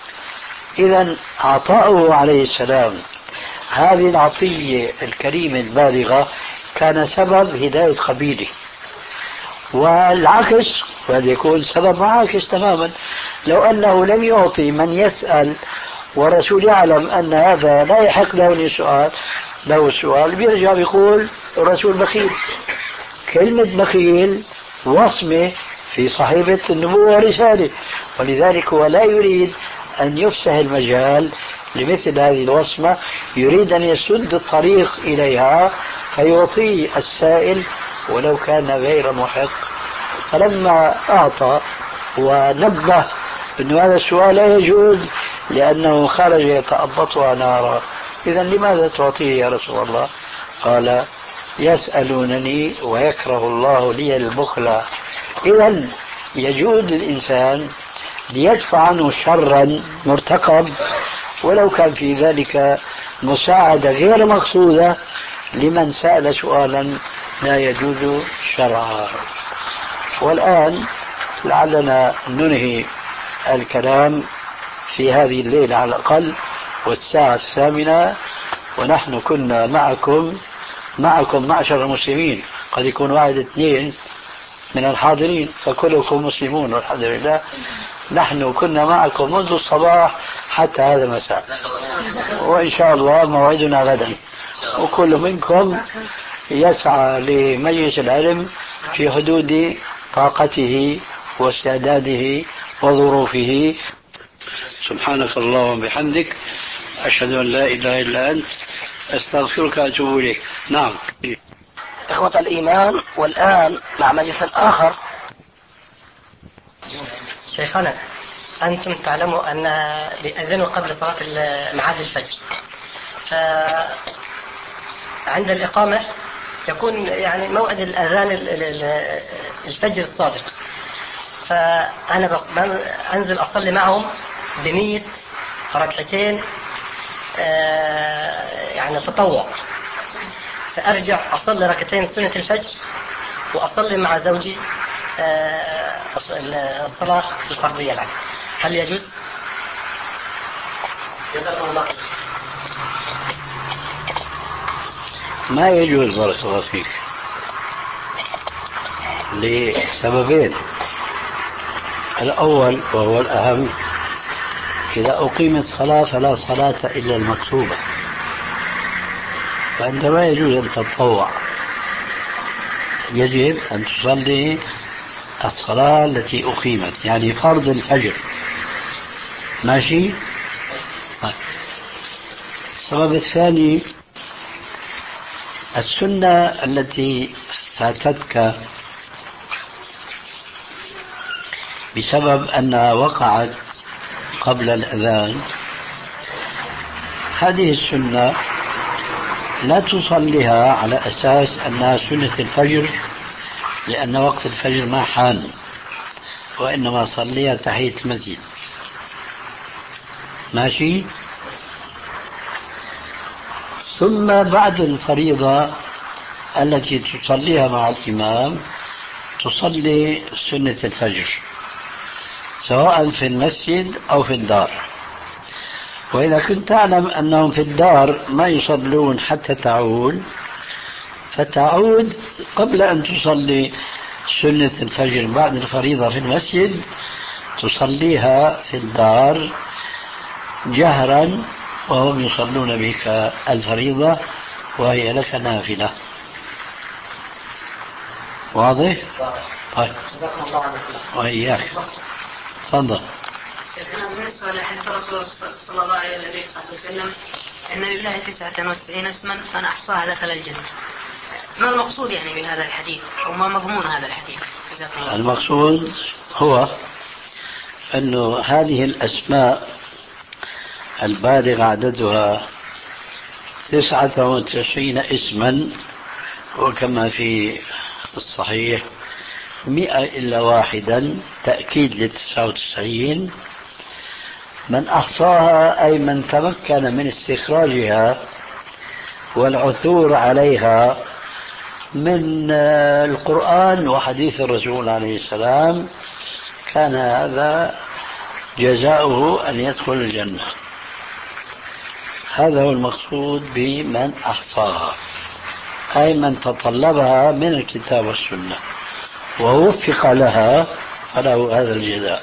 C: إذا عطاؤه عليه السلام هذه العطية الكريمة البالغة كان سبب هداية قبيله، والعكس قد يكون سبب معاكس تماما. لو أنه لم يعطي من يسأل والرسول يعلم أن هذا لا يحق له السؤال له السؤال بيرجع بيقول الرسول بخيل. كلمة بخيل وصمة في صحيفة النبوة والرسالة، ولذلك هو لا يريد أن يفسح المجال لمثل هذه الوصمة، يريد أن يسد الطريق إليها فيعطي السائل ولو كان غير محق. فلما أعطى ونبه أن هذا السؤال لا يجوز لأنه خرج يتأبطها نارا، إذا لماذا تعطيه يا رسول الله؟ قال يسألونني ويكره الله لي البخل. إذا يجوز للإنسان ليدفع عنه شرا مرتقب ولو كان في ذلك مساعدة غير مقصودة لمن سأل سؤالا لا يجوز شرعا. والآن لعلنا ننهي الكلام في هذه الليلة على الأقل والساعة الثامنة، ونحن كنا معكم معكم معشر المسلمين، قد يكون واحد اثنين من الحاضرين فكلكم مسلمون والحمد لله. نحن كنا معكم منذ الصباح حتى هذا المساء، وإن شاء الله موعدنا غدا، وكل منكم يسعى لمجلس العلم في حدود طاقته واستعداده وظروفه. سبحانك اللهم وبحمدك أشهد أن لا إله إلا أنت أستغفرك وأتوب إليك. نعم
B: إخوة الإيمان، والآن مع مجلس آخر.
F: شيخنا، أنتم تعلموا أن بيأذنوا قبل صلاة معاد الفجر، فعند الإقامة يكون يعني موعد الأذان الفجر الصادق، فأنا أنزل أصلي معهم بنية ركعتين يعني تطوع، فأرجع أصلي ركعتين سنة الفجر وأصلي مع زوجي الصلاة الفرضية العام. هل يجوز؟ جزاكم الله.
C: ما يجوز بارك الله فيك لسببين. الأول وهو الأهم، إذا أقيمت صلاة فلا صلاة إلا المكتوبة، فعندما يجوز أن تتطوع يجب أن تصلي الصلاة التي أقيمت، يعني فرض الفجر. ماشي؟ السبب الثاني، السنة التي فاتتك بسبب أنها وقعت قبل الأذان، هذه السنة لا تصليها على أساس أنها سنة الفجر لأن وقت الفجر ما حان، وإنما صليها تحية المسجد. ماشي؟ ثم بعد الفريضة التي تصليها مع الإمام تصلي سنة الفجر سواء في المسجد أو في الدار. وإذا كنت تعلم أنهم في الدار ما يصلون حتى تعود، فتعود قبل أن تصلي سنة الفجر بعد الفريضة في المسجد، تصليها في الدار جهرا وهم يصلون بك الفريضة وهي لك نافلة. واضح؟ طيب وإياك. تفضل.
D: شيخنا، بالنسبة لحديث الرسول صلى الله عليه وسلم إن لله تسعة وتسعين اسما من أحصاها دخل الجنة، ما المقصود يعني بهذا الحديث أو ما مضمون هذا الحديث؟
C: المقصود هو أنه هذه الأسماء البالغ عددها تسعة وتسعين اسما، وكما في الصحيح مئة إلا واحدا تأكيد للتسعة وتسعين، من أحصاها أي من تمكن من استخراجها والعثور عليها من القرآن وحديث الرسول عليه السلام، كان هذا جزاؤه أن يدخل الجنة. هذا هو المقصود بمن أحصاها، أي من تطلبها من الكتاب والسنة ووفق لها فله هذا الجزاء.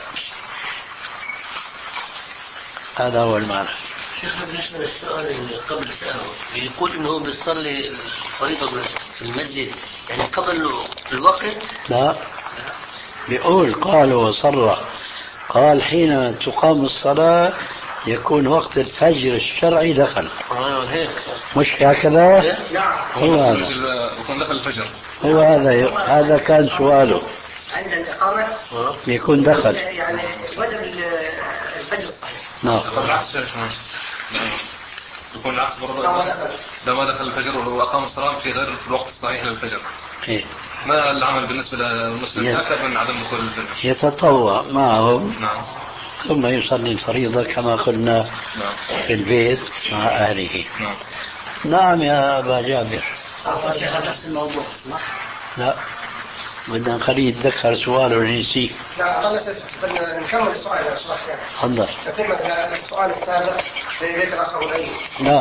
C: هذا هو المعنى.
G: شيخ بالنسبة للسؤال اللي قبل سأله، يقول إنه بيصلي الفريضة في المسجد يعني قبل الوقت؟
C: لا، بيقول قال وصرح، قال حين تقام الصلاة يكون وقت الفجر الشرعي دخل.
G: آه هيك.
C: مش هكذا؟
G: نعم.
C: هو هذا.
H: يكون دخل الفجر.
C: هو هذا هذا كان سؤاله.
F: عند الإقامة
C: يكون دخل.
F: يعني وجب الفجر الصحيح.
C: نعم.
H: العكس يكون العكس برضه. لو ما دخل الفجر وهو أقام الصلاة في غير الوقت الصحيح للفجر.
C: إيه؟
H: ما العمل بالنسبة للمسلم يتأكد من عدم دخول الفجر؟
C: يتطوع معهم.
H: نعم.
C: ثم يصلي الفريضة كما قلنا.
H: نعم.
C: في البيت مع أهله.
H: نعم.
C: نعم يا أبا جابر.
B: شيخ نفس الموضوع صح؟
C: لا، بدنا نخليه يتذكر سؤاله ونسيه.
I: لا أنا بدنا نكمل السؤال يا شيخ.
C: تفضل.
I: تتم السؤال السابق في بيت الأخ أبو الأيوب.
C: لا.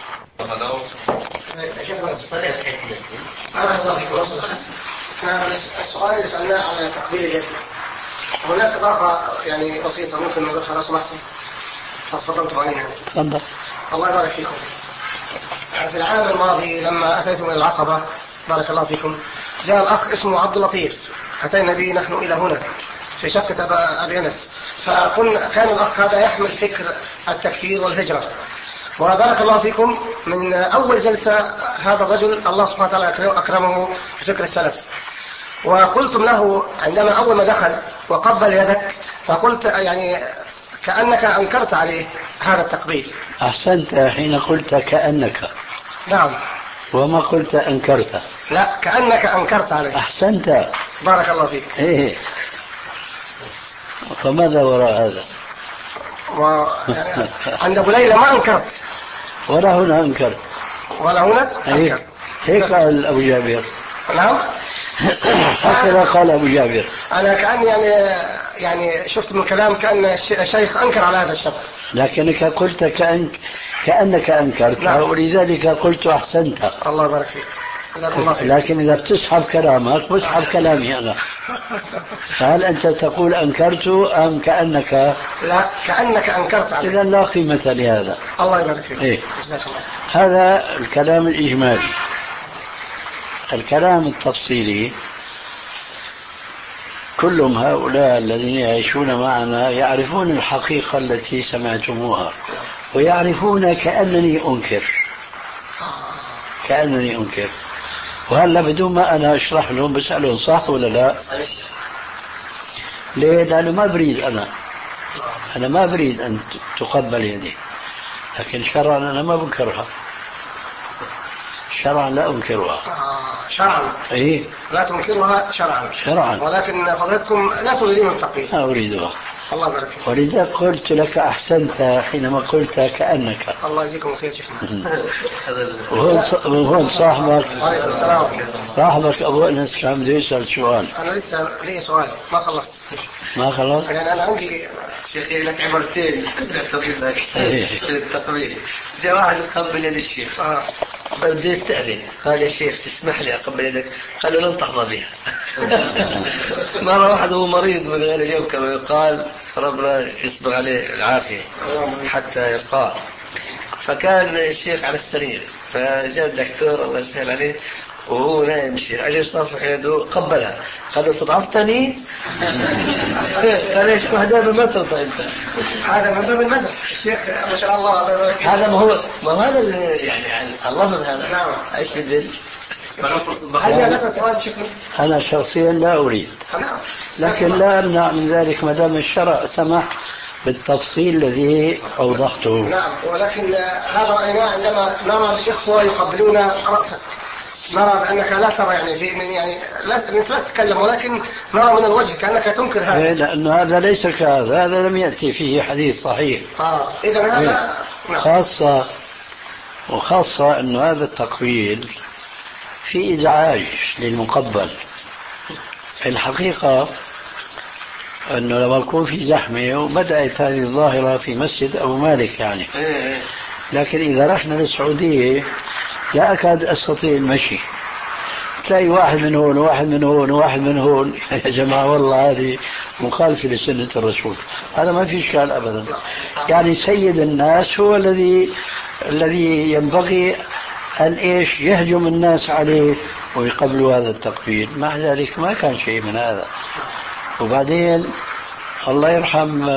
I: السؤال اللي سألناه على تقبيل اليد، هناك إضافة يعني بسيطة ممكن نضيفها لو سمحتم؟ تفضلتم علينا.
C: تفضل.
I: الله يبارك فيكم. في العام الماضي لما أتيت من العقبة بارك الله فيكم، جاء الأخ اسمه عبد اللطيف، أتينا به نحن إلى هنا في شقة أبي أنس، فكان كان الأخ هذا يحمل فكر التكفير والهجرة، وبارك الله فيكم من أول جلسة هذا الرجل الله سبحانه وتعالى أكرمه بفكر السلف، وقلتم له عندما أول ما دخل وقبل يدك فقلت يعني كأنك أنكرت عليه هذا التقبيل.
C: أحسنت حين قلت كأنك.
I: نعم.
C: وما قلت أنكرت.
I: لا، كأنك أنكرت عليه.
C: أحسنت.
I: بارك الله فيك.
C: إيه. فماذا وراء هذا؟
I: و... يعني عند أبو ليلى ما أنكرت.
C: ولا هنا أنكرت.
I: ولا هنا أنكرت.
C: هيك قال أبو جابر.
I: نعم.
C: هكذا قال أبو جابر.
I: أنا كأني يعني يعني شفت من الكلام كأن الشيخ أنكر على هذا الشاب.
C: لكنك قلت كأنك كأنك أنكرت. نعم. ولذلك قلت أحسنت.
I: الله يبارك فيك.
C: لكن إذا بتسحب كلامك بسحب كلامي أنا. فهل أنت تقول أنكرت أم كأنك؟
I: لا، كأنك أنكرت عليه.
C: إذا لا قيمة لهذا.
I: الله يبارك فيك.
C: إيه؟
I: جزاك الله.
C: هذا الكلام الإجمالي. الكلام التفصيلي، كلهم هؤلاء الذين يعيشون معنا يعرفون الحقيقة التي سمعتموها، ويعرفون كأنني أنكر كأنني أنكر وهلا بدون ما أنا أشرح لهم بسألهم صح ولا لا؟ ليه؟ لأنه ما بريد أنا أنا ما بريد أن تقبل يدي، لكن شرعا أنا ما بنكرها، شرعا لا أنكرها.
I: آه شرعا.
C: إيه؟
I: لا تنكرها شرعا.
C: شرعا.
I: ولكن فضيلتكم لا تريدون التقبيل.
C: لا أريدها.
I: الله يبارك فيك.
C: ولذا قلت لك أحسنت حينما قلت كأنك.
I: الله يجزيكم خير شيخنا.
C: وهون صاحبك
I: السلام.
C: صاحبك أبو أنس كان بده يسأل سؤال.
I: أنا لسه لي سؤال ما خلصت.
C: ما خلص؟
I: يعني أنا عندي
G: شيخي لك عبرتين أعتقد لك في التقبيل. جاء واحد يقبل يد الشيخ.
I: آه.
G: بده يستأذن، قال يا شيخ تسمح لي أقبل يدك؟ قال له لن تحظى بها. مرة واحد هو مريض من غير اليوم كما يقال، ربنا يصبر عليه العافية حتى يلقاه، فكان الشيخ على السرير، فجاء الدكتور الله يسهل عليه وهو نايم الشيخ، أجل صافح يده قبلها، قال له استضعفتني؟ قال ايش هذا ما ترضى انت؟
I: هذا من باب المزح الشيخ ما شاء الله.
G: هذا ما هو ما هذا يعني اللفظ هذا.
I: نعم.
G: ايش بدل؟
I: هل هي نفس سؤال شيخنا؟
C: أنا شخصيا لا أريد،
I: نعم.
C: لكن لا أمنع من ذلك ما دام الشرع سمح بالتفصيل الذي أوضحته.
I: نعم، ولكن هذا رأينا عندما نرى الإخوة يقبلون رأسك، نرى بأنك لا ترى يعني في من يعني لا لا تتكلم، ولكن نرى من الوجه كأنك تنكر هذا.
C: لأن هذا ليس كهذا، هذا لم يأتي فيه حديث صحيح.
I: آه إذا هذا نعم.
C: خاصة وخاصة أن هذا التقبيل في إزعاج للمقبل. الحقيقة أنه لما يكون في زحمة، وبدأت هذه الظاهرة في مسجد أبو مالك يعني، لكن إذا رحنا للسعودية لا أكاد أستطيع المشي، تلاقي واحد من هون وواحد من هون وواحد من هون. يا جماعة والله هذه مخالفة لسنة الرسول، هذا ما في إشكال أبدا. يعني سيد الناس هو الذي الذي ينبغي أن إيش يهجم الناس عليه ويقبلوا هذا التقبيل. مع ذلك ما كان شيء من هذا. وبعدين الله يرحم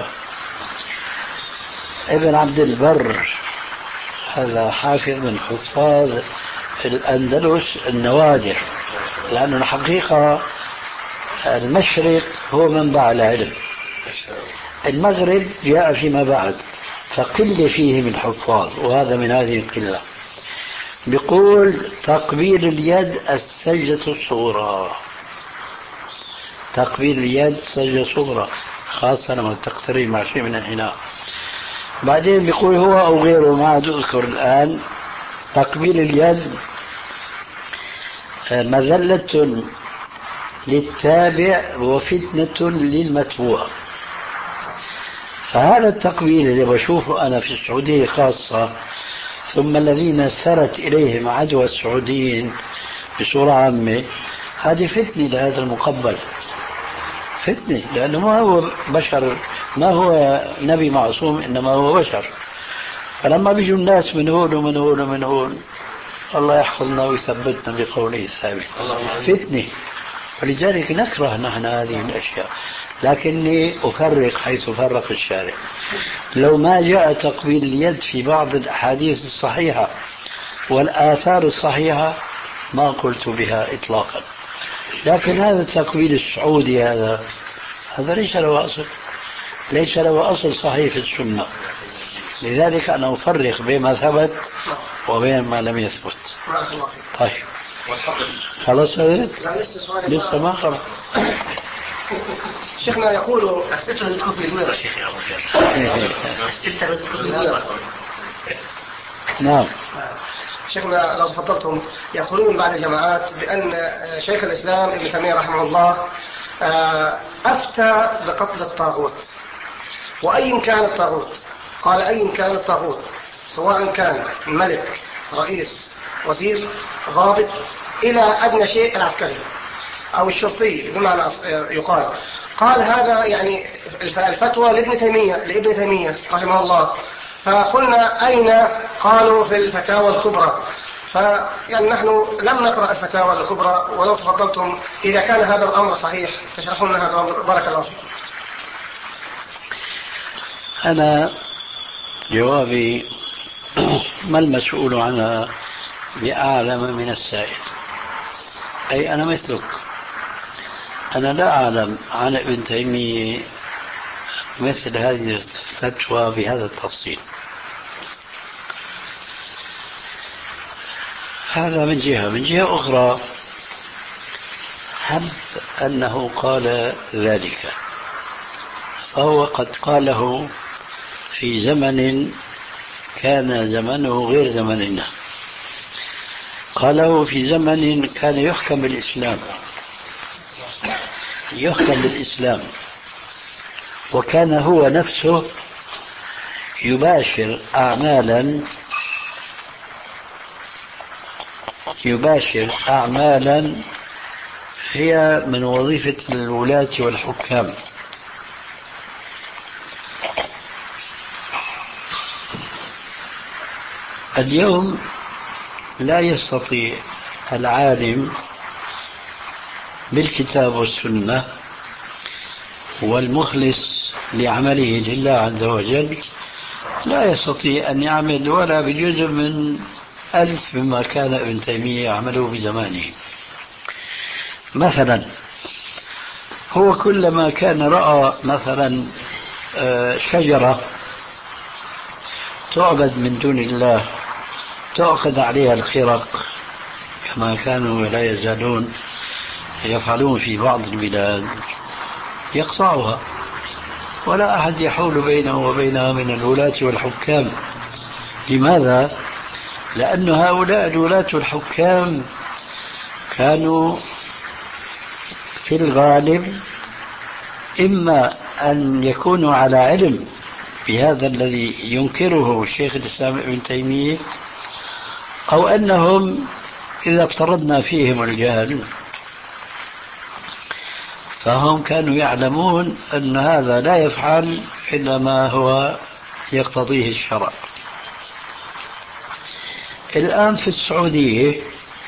C: ابن عبد البر، هذا حافظ من حفاظ الأندلس النوادر، لأنه الحقيقة المشرق هو منبع العلم، المغرب جاء فيما بعد فقل فيه من حفاظ، وهذا من هذه القلة. بيقول تقبيل اليد السجدة الصغرى، تقبيل اليد سجدة صغرى خاصة لما تقترب مع شيء من الإناء. بعدين بيقول هو أو غيره ما عاد أذكر الآن، تقبيل اليد مذلة للتابع وفتنة للمتبوع. فهذا التقبيل اللي بشوفه أنا في السعودية خاصة، ثم الذين سرت إليهم عدوى السعوديين بصورة عامة، هذه فتنة لهذا المقبل، فتنة، لأنه ما هو بشر، ما هو نبي معصوم، إنما هو بشر. فلما بيجوا الناس من هون ومن هون ومن هون، الله يحفظنا ويثبتنا بقوله الثابت، فتنة. ولذلك نكره نحن هذه الأشياء، لكني أفرق حيث فرق الشارع. لو ما جاء تقبيل اليد في بعض الأحاديث الصحيحة والآثار الصحيحة ما قلت بها إطلاقا، لكن هذا التقبيل السعودي هذا هذا ليس له أصل، ليس له أصل صحيح في السنة. لذلك أنا أفرق بين ما ثبت وبين ما لم يثبت. طيب خلاص هذا لسه ما خلص.
I: شيخنا يقول
G: أسئلة الكفر الميرة شيخ يا أبو أسئلة الكفر الميرة.
C: نعم
I: شيخنا لو تفضلتم، يقولون بعض الجماعات بأن شيخ الإسلام ابن تيمية رحمه الله أفتى بقتل الطاغوت، وأي كان الطاغوت، قال أي كان الطاغوت، سواء كان ملك، رئيس، وزير، ضابط، إلى أدنى شيء العسكري أو الشرطي بمعنى يقال. قال هذا يعني الفتوى لابن تيمية لابن تيمية رحمه الله. فقلنا أين؟ قالوا في الفتاوى الكبرى. فيعني نحن لم نقرأ الفتاوى الكبرى، ولو تفضلتم إذا كان هذا الأمر صحيح تشرحون هذا الأمر، بارك الله فيكم.
C: أنا جوابي ما المسؤول عنها بأعلم من السائل، أي أنا مثلك، أنا لا أعلم عن ابن تيمية مثل هذه الفتوى بهذا التفصيل. هذا من جهة. من جهة أخرى هب أنه قال ذلك، فهو قد قاله في زمن كان زمنه غير زمننا، قاله في زمن كان يحكم بالإسلام، يحكم بالإسلام، وكان هو نفسه يباشر أعمالا يباشر أعمالا هي من وظيفة الولاة والحكام. اليوم لا يستطيع العالم بالكتاب والسنة والمخلص لعمله لله عز وجل لا يستطيع أن يعمل ولا بجزء من ألف مما كان ابن تيمية يعمله بزمانه. مثلا هو كلما كان رأى مثلا شجرة تعبد من دون الله تؤخذ عليها الخرق كما كانوا ولا يزالون يفعلون في بعض البلاد، يقطعها ولا أحد يحول بينه وبينها من الولاة والحكام. لماذا؟ لأن هؤلاء الولاة والحكام كانوا في الغالب إما أن يكونوا على علم بهذا الذي ينكره الشيخ الإسلام ابن تيمية، أو أنهم إذا افترضنا فيهم الجهل فهم كانوا يعلمون أن هذا لا يفعل إلا ما هو يقتضيه الشرع. الآن في السعودية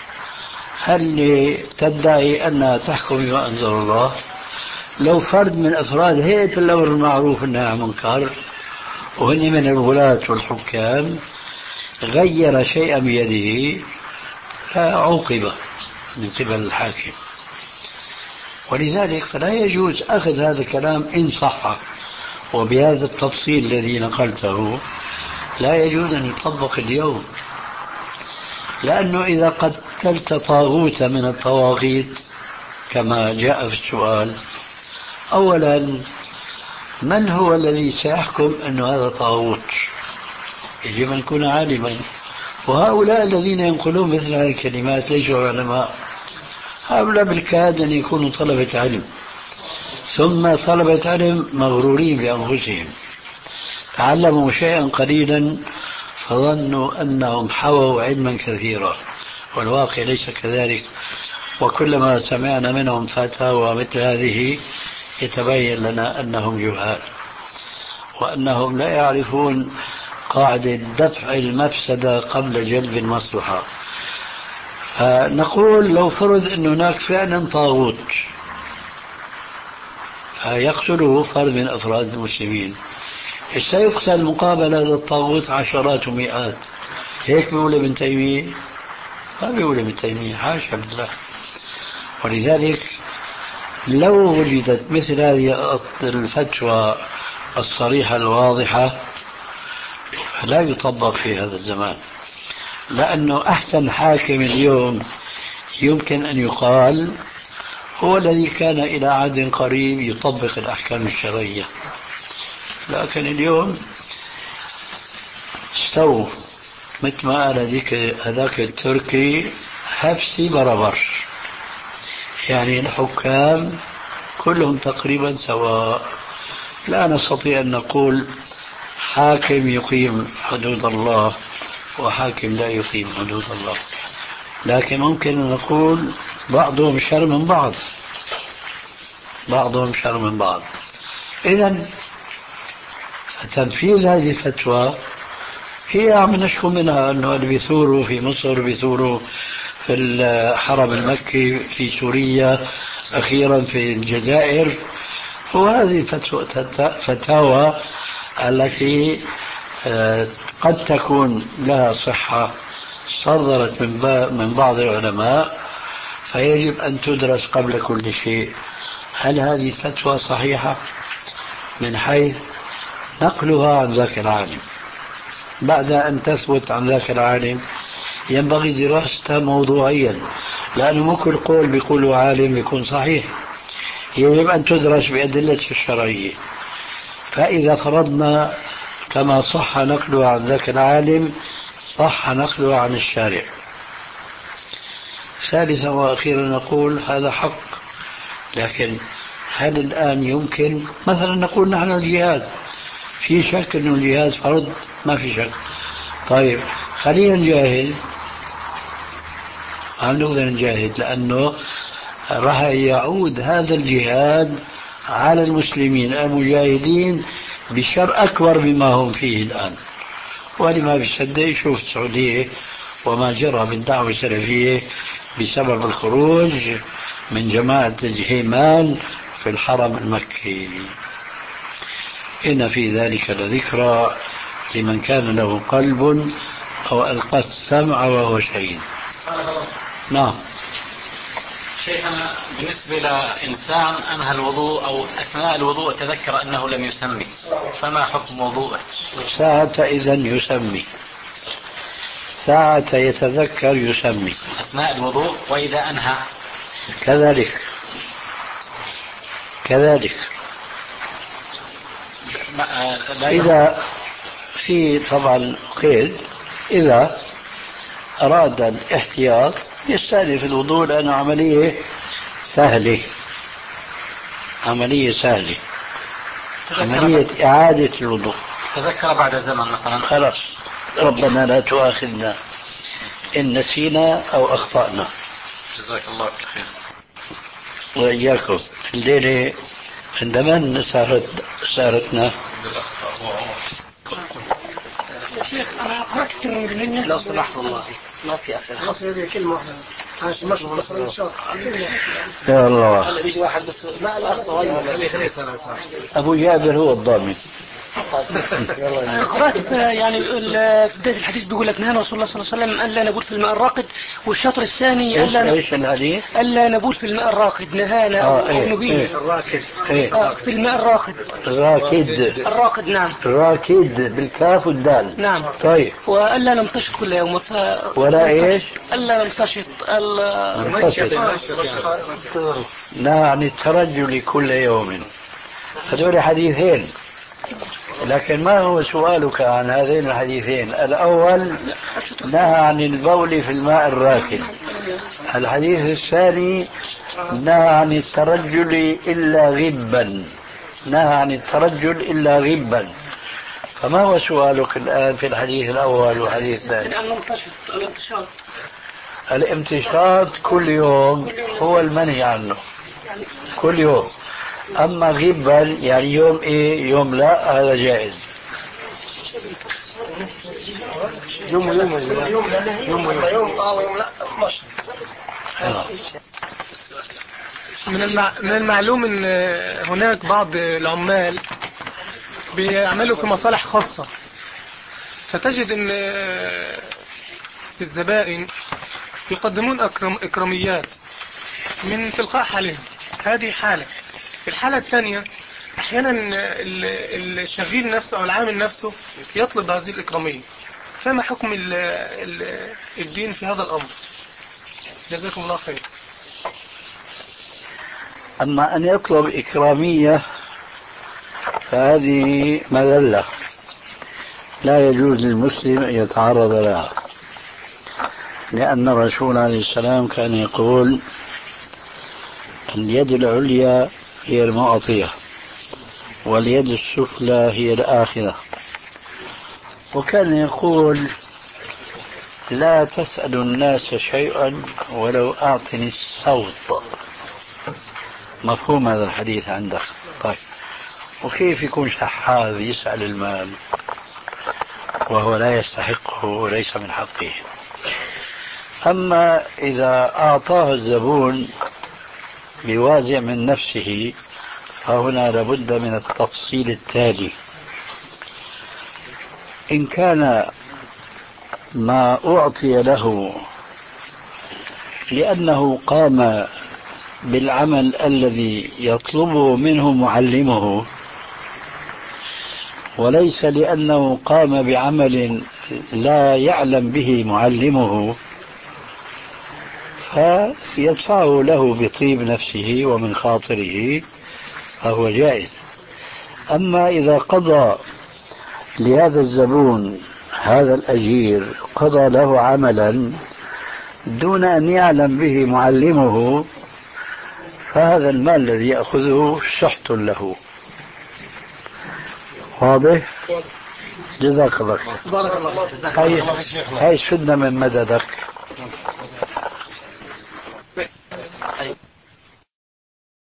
C: هل تدعي أنها تحكم بما أنزل الله؟ لو فرد من أفراد هيئة الأمر المعروف والنهي عن المنكر وهن من الولاة والحكام غير شيئا بيده فعوقب من قبل الحاكم. ولذلك فلا يجوز أخذ هذا الكلام إن صح وبهذا التفصيل الذي نقلته، لا يجوز أن يطبق اليوم، لأنه إذا قتلت طاغوت من الطواغيت كما جاء في السؤال، أولا من هو الذي سيحكم أن هذا طاغوت؟ يجب أن يكون عالما، وهؤلاء الذين ينقلون مثل هذه الكلمات ليسوا علماء، هؤلاء بالكاد أن يكونوا طلبة علم، ثم طلبة علم مغرورين بأنفسهم، تعلموا شيئا قليلا فظنوا أنهم حووا علما كثيرا، والواقع ليس كذلك. وكلما سمعنا منهم فتاوى مثل هذه يتبين لنا أنهم جهال وأنهم لا يعرفون قاعدة دفع المفسدة قبل جلب المصلحة. فنقول لو فرض أن هناك فعلا طاغوت فيقتله فرد من أفراد المسلمين، سيقتل مقابل هذا الطاغوت عشرات ومئات. هيك بيقول ابن تيمية؟ ما بيقول ابن تيمية، حاشا بالله. ولذلك لو وجدت مثل هذه الفتوى الصريحة الواضحة فلا يطبق في هذا الزمان، لأنه أحسن حاكم اليوم يمكن أن يقال هو الذي كان إلى عهد قريب يطبق الأحكام الشرعية. لكن اليوم استووا مثل ما قال هذاك التركي هفسي بربر، يعني الحكام كلهم تقريبا سواء. لا نستطيع أن نقول حاكم يقيم حدود الله وحاكم لا يقيم حدود الله، لكن ممكن أن نقول بعضهم شر من بعض، بعضهم شر من بعض. إذن تنفيذ هذه الفتوى هي عم نشكو منها، أنه اللي بيثوروا في مصر بيثوروا في الحرم المكي في سوريا أخيرا في الجزائر، وهذه فتاوى التي قد تكون لها صحة صدرت من بعض العلماء، فيجب أن تدرس قبل كل شيء. هل هذه الفتوى صحيحة من حيث نقلها عن ذاك العالم؟ بعد أن تثبت عن ذاك العالم ينبغي دراستها موضوعيا، لأنه مو كل قول بيقوله عالم يكون صحيح، يجب أن تدرس بأدلة الشرعية. فإذا فرضنا كما صح نقله عن ذاك العالم صح نقله عن الشارع. ثالثا وأخيرا نقول هذا حق، لكن هل الآن يمكن مثلا نقول نحن الجهاد، في شك أن الجهاد فرض؟ ما في شك. طيب خلينا نجاهد، عم نقدر نجاهد، لأنه راح يعود هذا الجهاد على المسلمين المجاهدين بشر أكبر مما هم فيه الآن. ولما بيصدق يشوف السعودية وما جرى من دعوة سلفية بسبب الخروج من جماعة الجهيمان في الحرم المكي. إن في ذلك لذكرى لمن كان له قلب أو ألقى السمع وهو شهيد. نعم.
J: شيخنا بالنسبة لإنسان أنهى الوضوء أو أثناء الوضوء تذكر أنه لم يسمي، فما حكم وضوءه؟
C: ساعة إذن يسمي، ساعة يتذكر يسمي
J: أثناء الوضوء، وإذا أنهى
C: كذلك كذلك. إذا في طبعا قيد، إذا أراد الاحتياط يستأنف الوضوء لأنه عملية سهلة، عملية سهلة، عملية إعادة الوضوء.
J: تذكر بعد زمن مثلا،
C: خلاص ربنا لا تؤاخذنا إن نسينا أو أخطأنا.
J: جزاك الله خير.
C: وإياكم. في الليلة عندما سهرت سهرتنا
K: يا شيخ أنا قرأت الترمذي
F: لو سمحت والله ما في أسئلة.
I: خلاص هذه كلمة واحدة. عاش مشروع بس إن شاء الله.
C: يا الله.
F: هلا بيجي واحد بس ما صغير.
C: أبو جابر هو الضامن.
K: قرأت يعني في بداية الحديث بيقول لك نهانا رسول الله صلى الله عليه وسلم ألا نبول في الماء الراقد، والشطر الثاني ألا
C: ايش الحديث؟
K: ألا نبول في الماء الراقد، نهانا
C: آه
K: أو
C: إيه
K: نبيل
C: إيه
I: الراكد
C: إيه
K: آه في الماء الراقد.
C: راكد.
K: الراقد نعم.
C: راكد بالكاف والدال.
K: نعم.
C: طيب.
K: وألا نمتشط كل يوم. ف...
C: ولا ايش؟
K: ألا نمتشط.
C: نمتشط. نهى عن الترجل كل يوم. هذول حديثين، لكن ما هو سؤالك عن هذين الحديثين؟ الأول نهى عن البول في الماء الراكد، الحديث الثاني نهى عن الترجل إلا غبا، نهى عن الترجل إلا غبا. فما هو سؤالك الآن في الحديث الأول والحديث الثاني؟
K: الامتشاط.
C: الامتشاط كل يوم هو المنهي عنه كل يوم. أما غبا يعني يوم إيه يوم لا، هذا جائز.
I: يوم يوم يوم يوم يوم يوم آه يوم لا ماشي.
L: من المع... من المعلوم ان هناك بعض العمال بيعملوا في مصالح خاصة، فتجد ان الزبائن يقدمون أكرم... اكراميات من تلقاء حالهم. هذه حالة. في الحالة الثانية احيانا الشغيل نفسه او العامل نفسه يطلب هذه الاكرامية. فما حكم ال ال الدين في هذا الامر؟ جزاكم الله خير.
C: اما ان يطلب اكرامية فهذه مذلة لا يجوز للمسلم ان يتعرض لها، لان الرسول عليه السلام كان يقول اليد العليا هي المعطية واليد السفلى هي الآخرة. وكان يقول لا تسأل الناس شيئا ولو أعطني الصوت. مفهوم هذا الحديث عندك؟ طيب، وكيف يكون شحاذ يسأل المال وهو لا يستحقه وليس من حقه؟ أما إذا أعطاه الزبون بوازع من نفسه فهنا لابد من التفصيل التالي. إن كان ما أعطي له لأنه قام بالعمل الذي يطلبه منه معلمه وليس لأنه قام بعمل لا يعلم به معلمه، فيدفعه له بطيب نفسه ومن خاطره، فهو جائز. أما إذا قضى لهذا الزبون هذا الأجير قضى له عملا دون أن يعلم به معلمه، فهذا المال الذي يأخذه سحت له. واضح؟ جزاك الله خير.
I: بارك الله فيك.
C: هاي هاي شدنا من مددك.